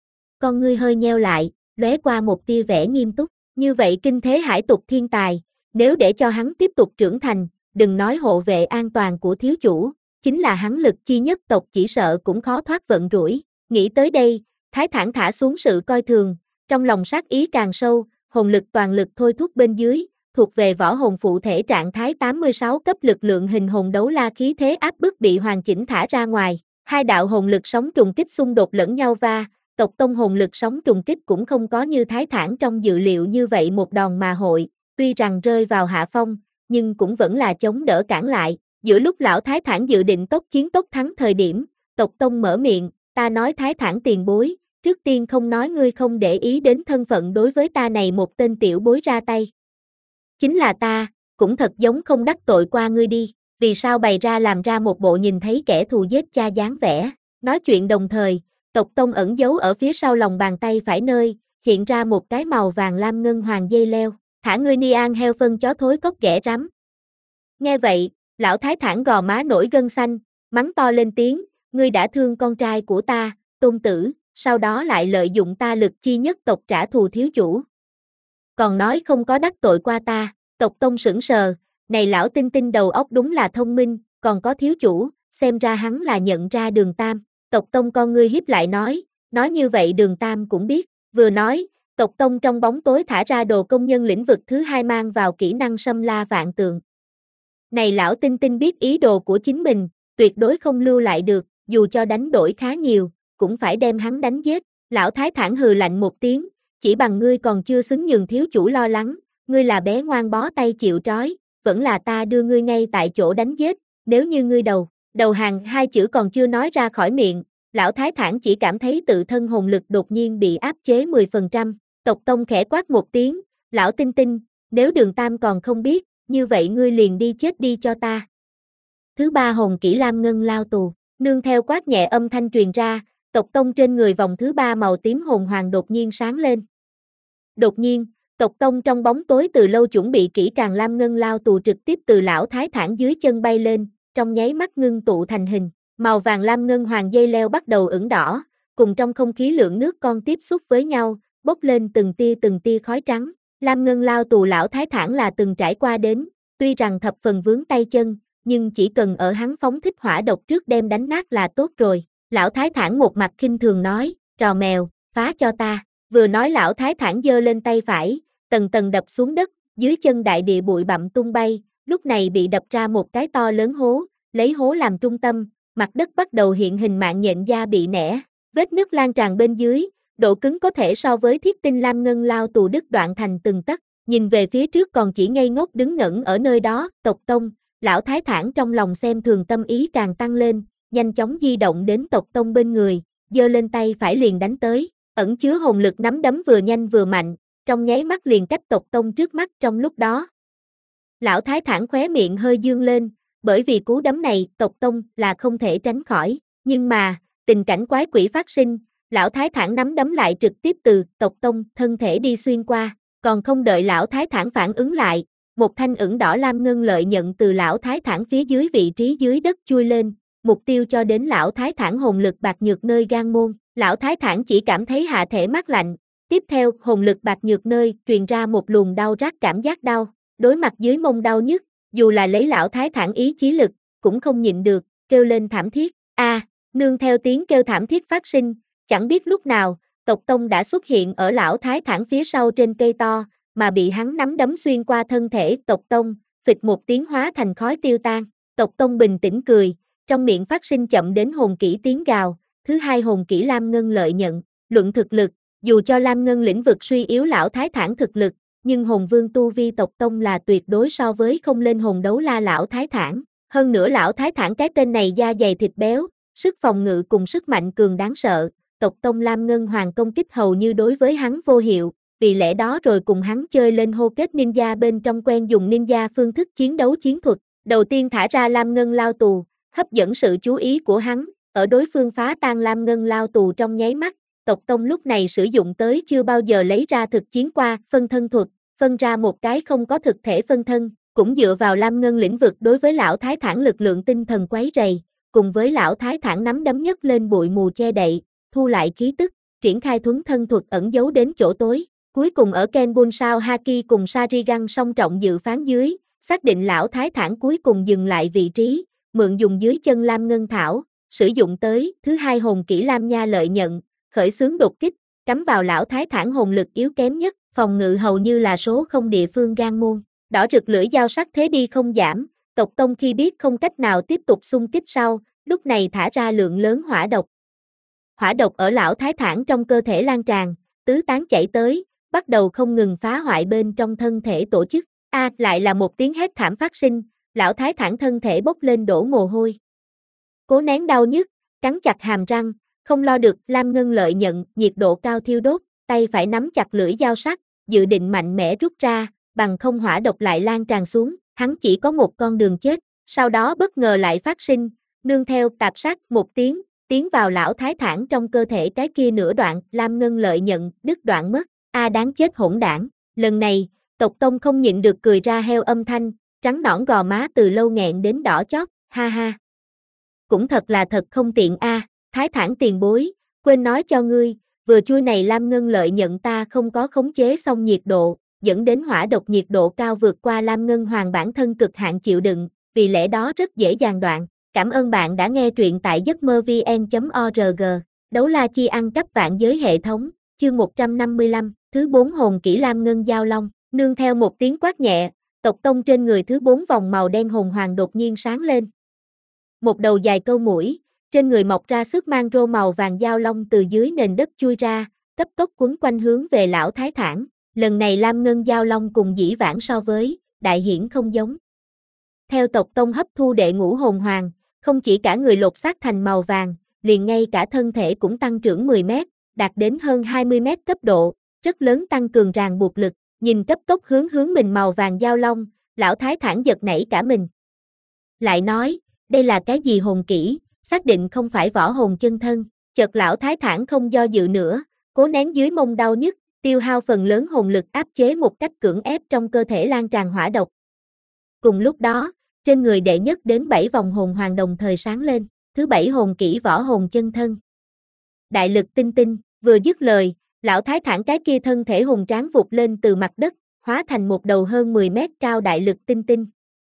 Con ngươi hơi nheo lại, lóe qua một tia vẻ nghiêm túc, như vậy kinh thế hải tục thiên tài, nếu để cho hắn tiếp tục trưởng thành, đừng nói hộ vệ an toàn của thiếu chủ, chính là hắn lực chi nhất tộc chỉ sợ cũng khó thoát vận rủi. Nghĩ tới đây, thái thản thả xuống sự coi thường, trong lòng sát ý càng sâu, hồn lực toàn lực thôi thúc bên dưới, thuộc về võ hồn phụ thể trạng thái tám mươi sáu cấp lực lượng hình hồn đấu la khí thế áp bức bị hoàn chỉnh thả ra ngoài, hai đạo hồn lực sóng trùng kích xung đột lẫn nhau va, tộc Tông hồn lực sóng trùng kích cũng không có như thái thản trong dự liệu như vậy một đòn mà hội, tuy rằng rơi vào hạ phong, nhưng cũng vẫn là chống đỡ cản lại, giữa lúc lão thái thản dự định tốc chiến tốc thắng thời điểm, tộc Tông mở miệng, ta nói thái thản tiền bối, trước tiên không nói ngươi không để ý đến thân phận đối với ta này một tên tiểu bối ra tay. Chính là ta, cũng thật giống không đắc tội qua ngươi đi, vì sao bày ra làm ra một bộ nhìn thấy kẻ thù giết cha dáng vẻ, nói chuyện đồng thời, tộc Tông ẩn giấu ở phía sau lòng bàn tay phải nơi, hiện ra một cái màu vàng lam ngân hoàng dây leo, thả ngươi ni an heo phân chó thối cốc ghẻ rắm. Nghe vậy, lão thái thản gò má nổi gân xanh, mắng to lên tiếng, ngươi đã thương con trai của ta, Tôn tử, sau đó lại lợi dụng ta lực chi nhất tộc trả thù thiếu chủ. Còn nói không có đắc tội qua ta, tộc Tông sững sờ, này lão tinh tinh đầu óc đúng là thông minh, còn có thiếu chủ, xem ra hắn là nhận ra Đường Tam. Tộc Tông con ngươi hiếp lại nói, nói như vậy Đường Tam cũng biết, vừa nói, Tộc Tông trong bóng tối thả ra đồ công nhân lĩnh vực thứ hai mang vào kỹ năng xâm la vạn tượng. Này lão tinh tinh biết ý đồ của chính mình, tuyệt đối không lưu lại được, dù cho đánh đổi khá nhiều, cũng phải đem hắn đánh giết. Lão Thái thản hừ lạnh một tiếng, chỉ bằng ngươi còn chưa xứng nhường thiếu chủ lo lắng, ngươi là bé ngoan bó tay chịu trói, vẫn là ta đưa ngươi ngay tại chỗ đánh giết, nếu như ngươi đầu, đầu hàng hai chữ còn chưa nói ra khỏi miệng, lão Thái thản chỉ cảm thấy tự thân hồn lực đột nhiên bị áp chế mười phần trăm, Tộc Tông khẽ quát một tiếng, lão tinh tinh, nếu Đường Tam còn không biết, như vậy ngươi liền đi chết đi cho ta. Thứ ba hồn kỹ Lam Ngân lao tù, nương theo quát nhẹ âm thanh truyền ra, Tộc Tông trên người vòng thứ ba màu tím hồn hoàng đột nhiên sáng lên. Đột nhiên, Tộc Tông trong bóng tối từ lâu chuẩn bị kỹ càng Lam Ngân lao tù trực tiếp từ lão Thái thản dưới chân bay lên, trong nháy mắt ngưng tụ thành hình, màu vàng Lam Ngân hoàng dây leo bắt đầu ửng đỏ, cùng trong không khí lượng nước con tiếp xúc với nhau, bốc lên từng tia từng tia khói trắng. Lam Ngân lao tù lão Thái thản là từng trải qua đến, tuy rằng thập phần vướng tay chân, nhưng chỉ cần ở hắn phóng thích hỏa độc trước đem đánh nát là tốt rồi. Lão Thái thản một mặt khinh thường nói, trò mèo, phá cho ta. Vừa nói lão Thái thản giơ lên tay phải, tầng tầng đập xuống đất, dưới chân đại địa bụi bặm tung bay, lúc này bị đập ra một cái to lớn hố, lấy hố làm trung tâm, mặt đất bắt đầu hiện hình mạng nhện da bị nẻ, vết nứt lan tràn bên dưới, độ cứng có thể so với thiết tinh Lam Ngân lao tù đứt đoạn thành từng tấc, nhìn về phía trước còn chỉ ngây ngốc đứng ngẩn ở nơi đó, Tộc Tông, lão Thái thản trong lòng xem thường tâm ý càng tăng lên, nhanh chóng di động đến Tộc Tông bên người, giơ lên tay phải liền đánh tới, ẩn chứa hồn lực nắm đấm vừa nhanh vừa mạnh, trong nháy mắt liền cách Tộc Tông trước mắt trong lúc đó. Lão Thái thản khóe miệng hơi dương lên, bởi vì cú đấm này Tộc Tông là không thể tránh khỏi, nhưng mà, tình cảnh quái quỷ phát sinh, lão Thái thản nắm đấm lại trực tiếp từ Tộc Tông thân thể đi xuyên qua, còn không đợi lão Thái thản phản ứng lại, một thanh ửng đỏ Lam Ngân lợi nhận từ lão Thái thản phía dưới vị trí dưới đất chui lên, mục tiêu cho đến lão Thái thản hồn lực bạc nhược nơi gan môn, lão Thái thản chỉ cảm thấy hạ thể mát lạnh, tiếp theo hồn lực bạc nhược nơi truyền ra một luồng đau rát cảm giác đau, đối mặt dưới mông đau nhức, dù là lấy lão Thái thản ý chí lực, cũng không nhịn được, kêu lên thảm thiết, a, nương theo tiếng kêu thảm thiết phát sinh, chẳng biết lúc nào, Tộc Tông đã xuất hiện ở lão Thái thản phía sau trên cây to, mà bị hắn nắm đấm xuyên qua thân thể Tộc Tông, phịch một tiếng hóa thành khói tiêu tan. Tộc Tông bình tĩnh cười, trong miệng phát sinh chậm đến hồn kỹ tiếng gào, thứ hai hồn kỹ Lam Ngân lợi nhận, luận thực lực, dù cho Lam Ngân lĩnh vực suy yếu lão Thái thản thực lực, nhưng hồn vương tu vi Tộc Tông là tuyệt đối so với không lên hồn đấu la lão Thái thản. Hơn nữa lão Thái thản cái tên này da dày thịt béo, sức phòng ngự cùng sức mạnh cường đáng sợ. Tộc Tông Lam Ngân Hoàng công kích hầu như đối với hắn vô hiệu, vì lẽ đó rồi cùng hắn chơi lên hô kết ninja bên trong quen dùng ninja phương thức chiến đấu chiến thuật, đầu tiên thả ra Lam Ngân lao tù, hấp dẫn sự chú ý của hắn, ở đối phương phá tan Lam Ngân lao tù trong nháy mắt, Tộc Tông lúc này sử dụng tới chưa bao giờ lấy ra thực chiến qua phân thân thuật, phân ra một cái không có thực thể phân thân, cũng dựa vào Lam Ngân lĩnh vực đối với lão Thái thản lực lượng tinh thần quấy rầy, cùng với lão Thái thản nắm đấm nhất lên bụi mù che đậy, thu lại khí tức, triển khai thuấn thân thuật ẩn giấu đến chỗ tối. Cuối cùng ở Ken Bunsao Haki cùng Sharingan song trọng dự phán dưới, xác định lão Thái thản cuối cùng dừng lại vị trí, mượn dùng dưới chân Lam Ngân Thảo, sử dụng tới thứ hai hồn kỹ Lam Nha lợi nhận, khởi xướng đột kích, cắm vào lão Thái thản hồn lực yếu kém nhất, phòng ngự hầu như là số không địa phương gan môn. Đỏ rực lưỡi dao sắc thế đi không giảm, Tộc Tông khi biết không cách nào tiếp tục xung kích sau, lúc này thả ra lượng lớn hỏa độc. Hỏa độc ở lão Thái thản trong cơ thể lan tràn, tứ tán chảy tới, bắt đầu không ngừng phá hoại bên trong thân thể tổ chức. A, à, lại là một tiếng hét thảm phát sinh, lão Thái thản thân thể bốc lên đổ mồ hôi. Cố nén đau nhức, cắn chặt hàm răng, không lo được Lam Ngân lợi nhận, nhiệt độ cao thiêu đốt, tay phải nắm chặt lưỡi dao sắc, dự định mạnh mẽ rút ra, bằng không hỏa độc lại lan tràn xuống, hắn chỉ có một con đường chết, sau đó bất ngờ lại phát sinh, nương theo tạp sát một tiếng, tiến vào lão Thái thản trong cơ thể cái kia nửa đoạn, Lam Ngân lợi nhận, đứt đoạn mất, a à, đáng chết hỗn đảng, lần này, Tộc Tông không nhịn được cười ra heo âm thanh, trắng nõn gò má từ lâu nghẹn đến đỏ chót, ha ha. Cũng thật là thật không tiện a, à, Thái thản tiền bối, quên nói cho ngươi, vừa chui này Lam Ngân lợi nhận ta không có khống chế xong nhiệt độ, dẫn đến hỏa độc nhiệt độ cao vượt qua Lam Ngân Hoàng bản thân cực hạn chịu đựng, vì lẽ đó rất dễ dàng đoạn. Cảm ơn bạn đã nghe truyện tại giấc mơ vn chấm org, đấu la chi ăn cắp vạn giới hệ thống, chương một trăm năm mươi lăm. Thứ bốn hồn kỹ Lam Ngân Giao Long, nương theo một tiếng quát nhẹ, tộc tông trên người thứ bốn vòng màu đen hồn hoàng đột nhiên sáng lên. Một đầu dài câu mũi, trên người mọc ra sức mang rô màu vàng giao long từ dưới nền đất chui ra, cấp tốc quấn quanh hướng về lão thái thản. Lần này Lam Ngân Giao Long cùng dĩ vãng so với, đại hiển không giống. Theo tộc tông hấp thu đệ ngũ hồn hoàng, không chỉ cả người lột xác thành màu vàng, liền ngay cả thân thể cũng tăng trưởng mười mét, đạt đến hơn hai mươi mét cấp độ, rất lớn tăng cường ràng buộc lực, nhìn cấp tốc hướng hướng mình màu vàng giao long, lão thái thản giật nảy cả mình. Lại nói, đây là cái gì hồn kỹ, xác định không phải võ hồn chân thân, chợt lão thái thản không do dự nữa, cố nén dưới mông đau nhức, tiêu hao phần lớn hồn lực áp chế một cách cưỡng ép trong cơ thể lan tràn hỏa độc. Cùng lúc đó, trên người đệ nhất đến bảy vòng hồn hoàng đồng thời sáng lên, thứ bảy hồn kỹ võ hồn chân thân. Đại lực tinh tinh, vừa dứt lời, lão thái thản cái kia thân thể hùng tráng vụt lên từ mặt đất, hóa thành một đầu hơn mười mét cao đại lực tinh tinh.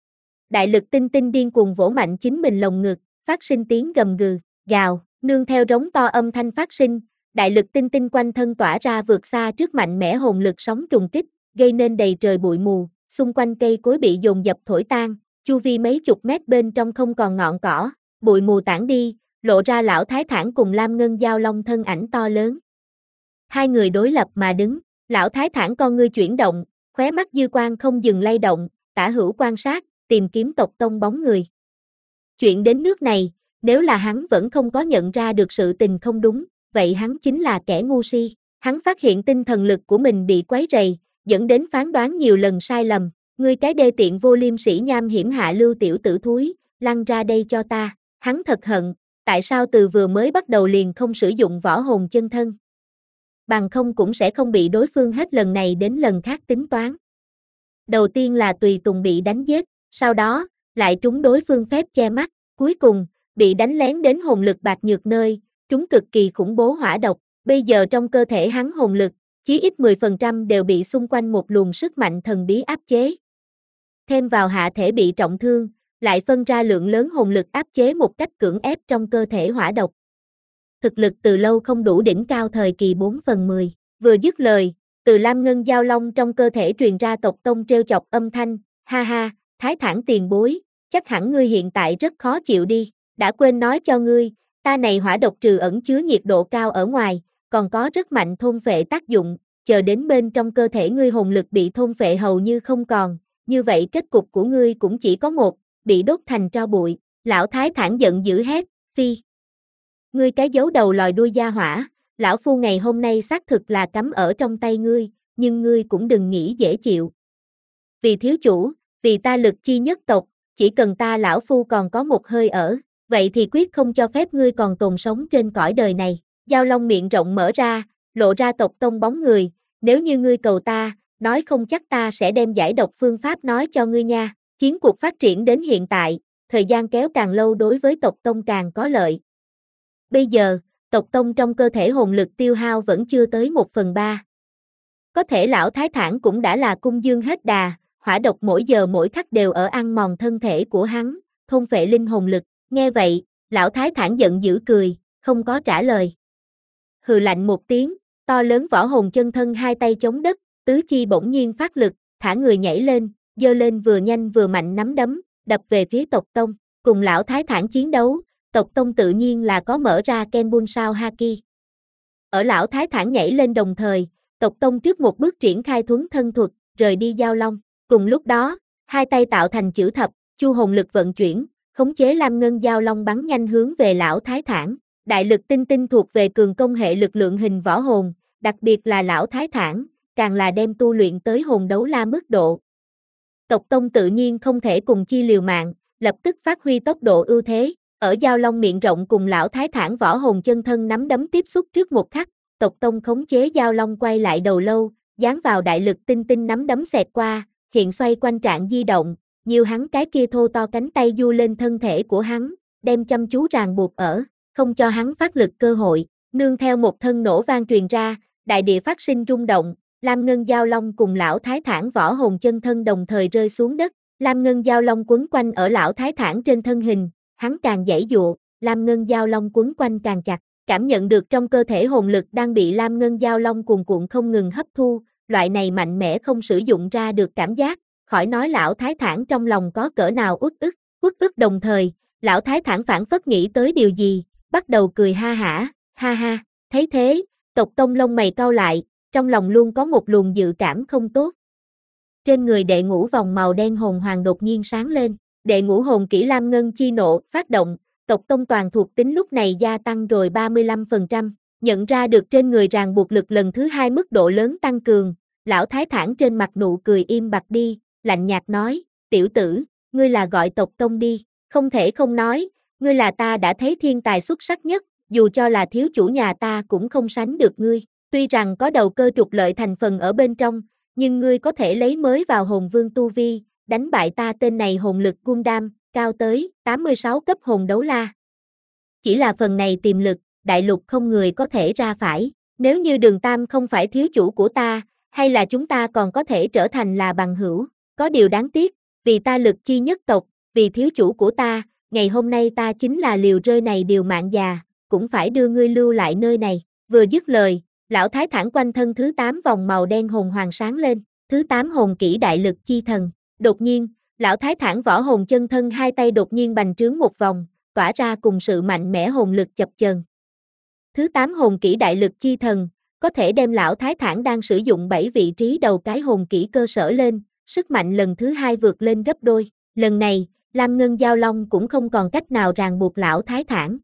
Đại lực tinh tinh điên cuồng vỗ mạnh chính mình lồng ngực, phát sinh tiếng gầm gừ, gào, nương theo rống to âm thanh phát sinh, đại lực tinh tinh quanh thân tỏa ra vượt xa trước mạnh mẽ hồn lực sóng trùng kích, gây nên đầy trời bụi mù, xung quanh cây cối bị dồn dập thổi tan, chu vi mấy chục mét bên trong không còn ngọn cỏ, bụi mù tản đi, lộ ra lão thái thản cùng Lam Ngân Giao Long thân ảnh to lớn. Hai người đối lập mà đứng, lão thái thản con ngươi chuyển động, khóe mắt dư quang không dừng lay động, tả hữu quan sát, tìm kiếm tộc tông bóng người. Chuyện đến nước này, nếu là hắn vẫn không có nhận ra được sự tình không đúng, vậy hắn chính là kẻ ngu si. Hắn phát hiện tinh thần lực của mình bị quấy rầy, dẫn đến phán đoán nhiều lần sai lầm. Ngươi cái đê tiện vô liêm sỉ nham hiểm hạ lưu tiểu tử thúi, lăn ra đây cho ta. Hắn thật hận, tại sao từ vừa mới bắt đầu liền không sử dụng võ hồn chân thân. Bằng không cũng sẽ không bị đối phương hết lần này đến lần khác tính toán. Đầu tiên là tùy tùng bị đánh giết, sau đó, lại trúng đối phương phép che mắt, cuối cùng, bị đánh lén đến hồn lực bạc nhược nơi, trúng cực kỳ khủng bố hỏa độc, bây giờ trong cơ thể hắn hồn lực, chí ít mười phần trăm đều bị xung quanh một luồng sức mạnh thần bí áp chế. Thêm vào hạ thể bị trọng thương, lại phân ra lượng lớn hồn lực áp chế một cách cưỡng ép trong cơ thể hỏa độc. Thực lực từ lâu không đủ đỉnh cao thời kỳ bốn phần mười, vừa dứt lời, từ Lam Ngân Giao Long trong cơ thể truyền ra tộc tông trêu chọc âm thanh, ha ha, thái thản tiền bối, chắc hẳn ngươi hiện tại rất khó chịu đi, đã quên nói cho ngươi, ta này hỏa độc trừ ẩn chứa nhiệt độ cao ở ngoài, còn có rất mạnh thôn phệ tác dụng, chờ đến bên trong cơ thể ngươi hồn lực bị thôn phệ hầu như không còn, như vậy kết cục của ngươi cũng chỉ có một, bị đốt thành tro bụi, lão thái thản giận dữ hét, phi. Ngươi cái giấu đầu lòi đuôi gia hỏa, lão phu ngày hôm nay xác thực là cắm ở trong tay ngươi, nhưng ngươi cũng đừng nghĩ dễ chịu. Vì thiếu chủ, vì ta lực chi nhất tộc, chỉ cần ta lão phu còn có một hơi ở, vậy thì quyết không cho phép ngươi còn tồn sống trên cõi đời này. Giao Long miệng rộng mở ra, lộ ra tộc tông bóng người, nếu như ngươi cầu ta, nói không chắc ta sẽ đem giải độc phương pháp nói cho ngươi nha. Chiến cuộc phát triển đến hiện tại, thời gian kéo càng lâu đối với tộc tông càng có lợi. Bây giờ, tộc tông trong cơ thể hồn lực tiêu hao vẫn chưa tới một phần ba. Có thể lão thái thản cũng đã là cung dương hết đà, hỏa độc mỗi giờ mỗi khắc đều ở ăn mòn thân thể của hắn, thôn phệ linh hồn lực. Nghe vậy, lão thái thản giận dữ cười, không có trả lời. Hừ lạnh một tiếng, to lớn võ hồn chân thân hai tay chống đất, tứ chi bỗng nhiên phát lực, thả người nhảy lên, giơ lên vừa nhanh vừa mạnh nắm đấm, đập về phía tộc tông. Cùng lão thái thản chiến đấu, tộc tông tự nhiên là có mở ra Kenbun sao Haki. Ở lão thái thản nhảy lên đồng thời, tộc tông trước một bước triển khai thuấn thân thuật, rời đi Giao Long. Cùng lúc đó, hai tay tạo thành chữ thập, chu hồn lực vận chuyển, khống chế Lam Ngân Giao Long bắn nhanh hướng về lão thái thản. Đại lực tinh tinh thuộc về cường công hệ lực lượng hình võ hồn, đặc biệt là lão thái thản, càng là đem tu luyện tới hồn đấu la mức độ. Tộc tông tự nhiên không thể cùng chi liều mạng, lập tức phát huy tốc độ ưu thế. Ở Giao Long miệng rộng cùng lão thái thản võ hồn chân thân nắm đấm tiếp xúc trước một khắc, tộc tông khống chế Giao Long quay lại đầu lâu, dán vào đại lực tinh tinh nắm đấm xẹt qua, hiện xoay quanh trạng di động, nhiều hắn cái kia thô to cánh tay du lên thân thể của hắn, đem chăm chú ràng buộc ở, không cho hắn phát lực cơ hội. Nương theo một thân nổ vang truyền ra, đại địa phát sinh rung động, Lam Ngân Giao Long cùng lão thái thản võ hồn chân thân đồng thời rơi xuống đất. Lam Ngân Giao Long quấn quanh ở lão thái thản trên thân hình, hắn càng giãy giụa, Lam Ngân Giao Long quấn quanh càng chặt. cảm nhận được trong cơ thể hồn lực đang bị Lam Ngân Giao Long cuồn cuộn không ngừng hấp thu, loại này mạnh mẽ không sử dụng ra được cảm giác, khỏi nói lão thái thản trong lòng có cỡ nào uất ức, uất ức đồng thời, lão thái thản phản phất nghĩ tới điều gì, bắt đầu cười ha hả, ha ha, thấy thế, Tộc Tông lông mày cau lại, trong lòng luôn có một luồng dự cảm không tốt. Trên người đệ ngũ vòng màu đen hồn hoàng đột nhiên sáng lên, đệ ngũ hồn kỹ Lam Ngân chi nộ, phát động, Tộc Tông toàn thuộc tính lúc này gia tăng rồi ba mươi lăm phần trăm, nhận ra được trên người ràng buộc lực lần thứ hai mức độ lớn tăng cường, lão thái thản trên mặt nụ cười im bặt đi, lạnh nhạt nói, tiểu tử, ngươi là gọi Tộc Tông đi, không thể không nói, ngươi là ta đã thấy thiên tài xuất sắc nhất, dù cho là thiếu chủ nhà ta cũng không sánh được ngươi, tuy rằng có đầu cơ trục lợi thành phần ở bên trong, nhưng ngươi có thể lấy mới vào hồn vương tu vi, đánh bại ta tên này hồn lực Gundam, cao tới tám mươi sáu cấp hồn đấu la. Chỉ là phần này tiềm lực, đại lục không người có thể ra phải, nếu như Đường Tam không phải thiếu chủ của ta, hay là chúng ta còn có thể trở thành là bằng hữu, có điều đáng tiếc, vì ta lực chi nhất tộc, vì thiếu chủ của ta, ngày hôm nay ta chính là liều rơi này điều mạng già, cũng phải đưa ngươi lưu lại nơi này, vừa dứt lời, lão thái thản quanh thân thứ tám vòng màu đen hồn hoàng sáng lên, thứ tám hồn kỹ đại lực chi thần, đột nhiên, lão thái thản võ hồn chân thân hai tay đột nhiên bành trướng một vòng, tỏa ra cùng sự mạnh mẽ hồn lực chập chờn. Thứ tám hồn kỹ đại lực chi thần, có thể đem lão thái thản đang sử dụng bảy vị trí đầu cái hồn kỹ cơ sở lên, sức mạnh lần thứ hai vượt lên gấp đôi, lần này, Lam Ngân Giao Long cũng không còn cách nào ràng buộc lão thái thản.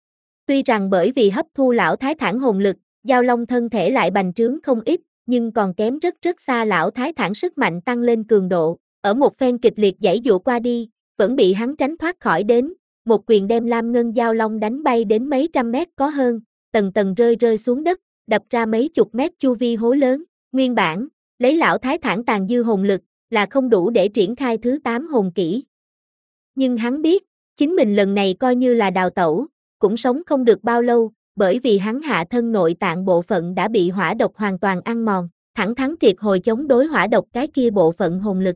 Tuy rằng bởi vì hấp thu lão thái thản hồn lực, Giao Long thân thể lại bành trướng không ít, nhưng còn kém rất rất xa lão thái thản sức mạnh tăng lên cường độ, ở một phen kịch liệt giãy giụa qua đi, vẫn bị hắn tránh thoát khỏi đến, một quyền đem Lam Ngân Giao Long đánh bay đến mấy trăm mét có hơn, tầng tầng rơi rơi xuống đất, đập ra mấy chục mét chu vi hố lớn, nguyên bản, lấy lão thái thản tàn dư hồn lực, là không đủ để triển khai thứ tám hồn kỹ. Nhưng hắn biết, chính mình lần này coi như là đào tẩu, cũng sống không được bao lâu, bởi vì hắn hạ thân nội tạng bộ phận đã bị hỏa độc hoàn toàn ăn mòn, thẳng thắn triệt hồi chống đối hỏa độc cái kia bộ phận hồn lực.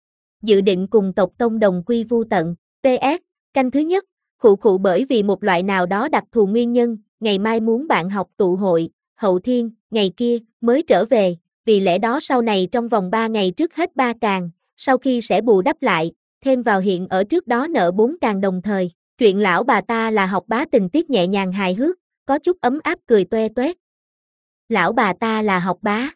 Dự định cùng tộc tông đồng quy vu tận, pê ét, canh thứ nhất, khụ khụ bởi vì một loại nào đó đặc thù nguyên nhân, ngày mai muốn bạn học tụ hội, hậu thiên, ngày kia, mới trở về, vì lẽ đó sau này trong vòng ba ngày trước hết ba càng, sau khi sẽ bù đắp lại, thêm vào hiện ở trước đó nợ bốn càng đồng thời, truyện lão bà ta là học bá tình tiết nhẹ nhàng hài hước, có chút ấm áp cười toe toét. Lão bà ta là học bá.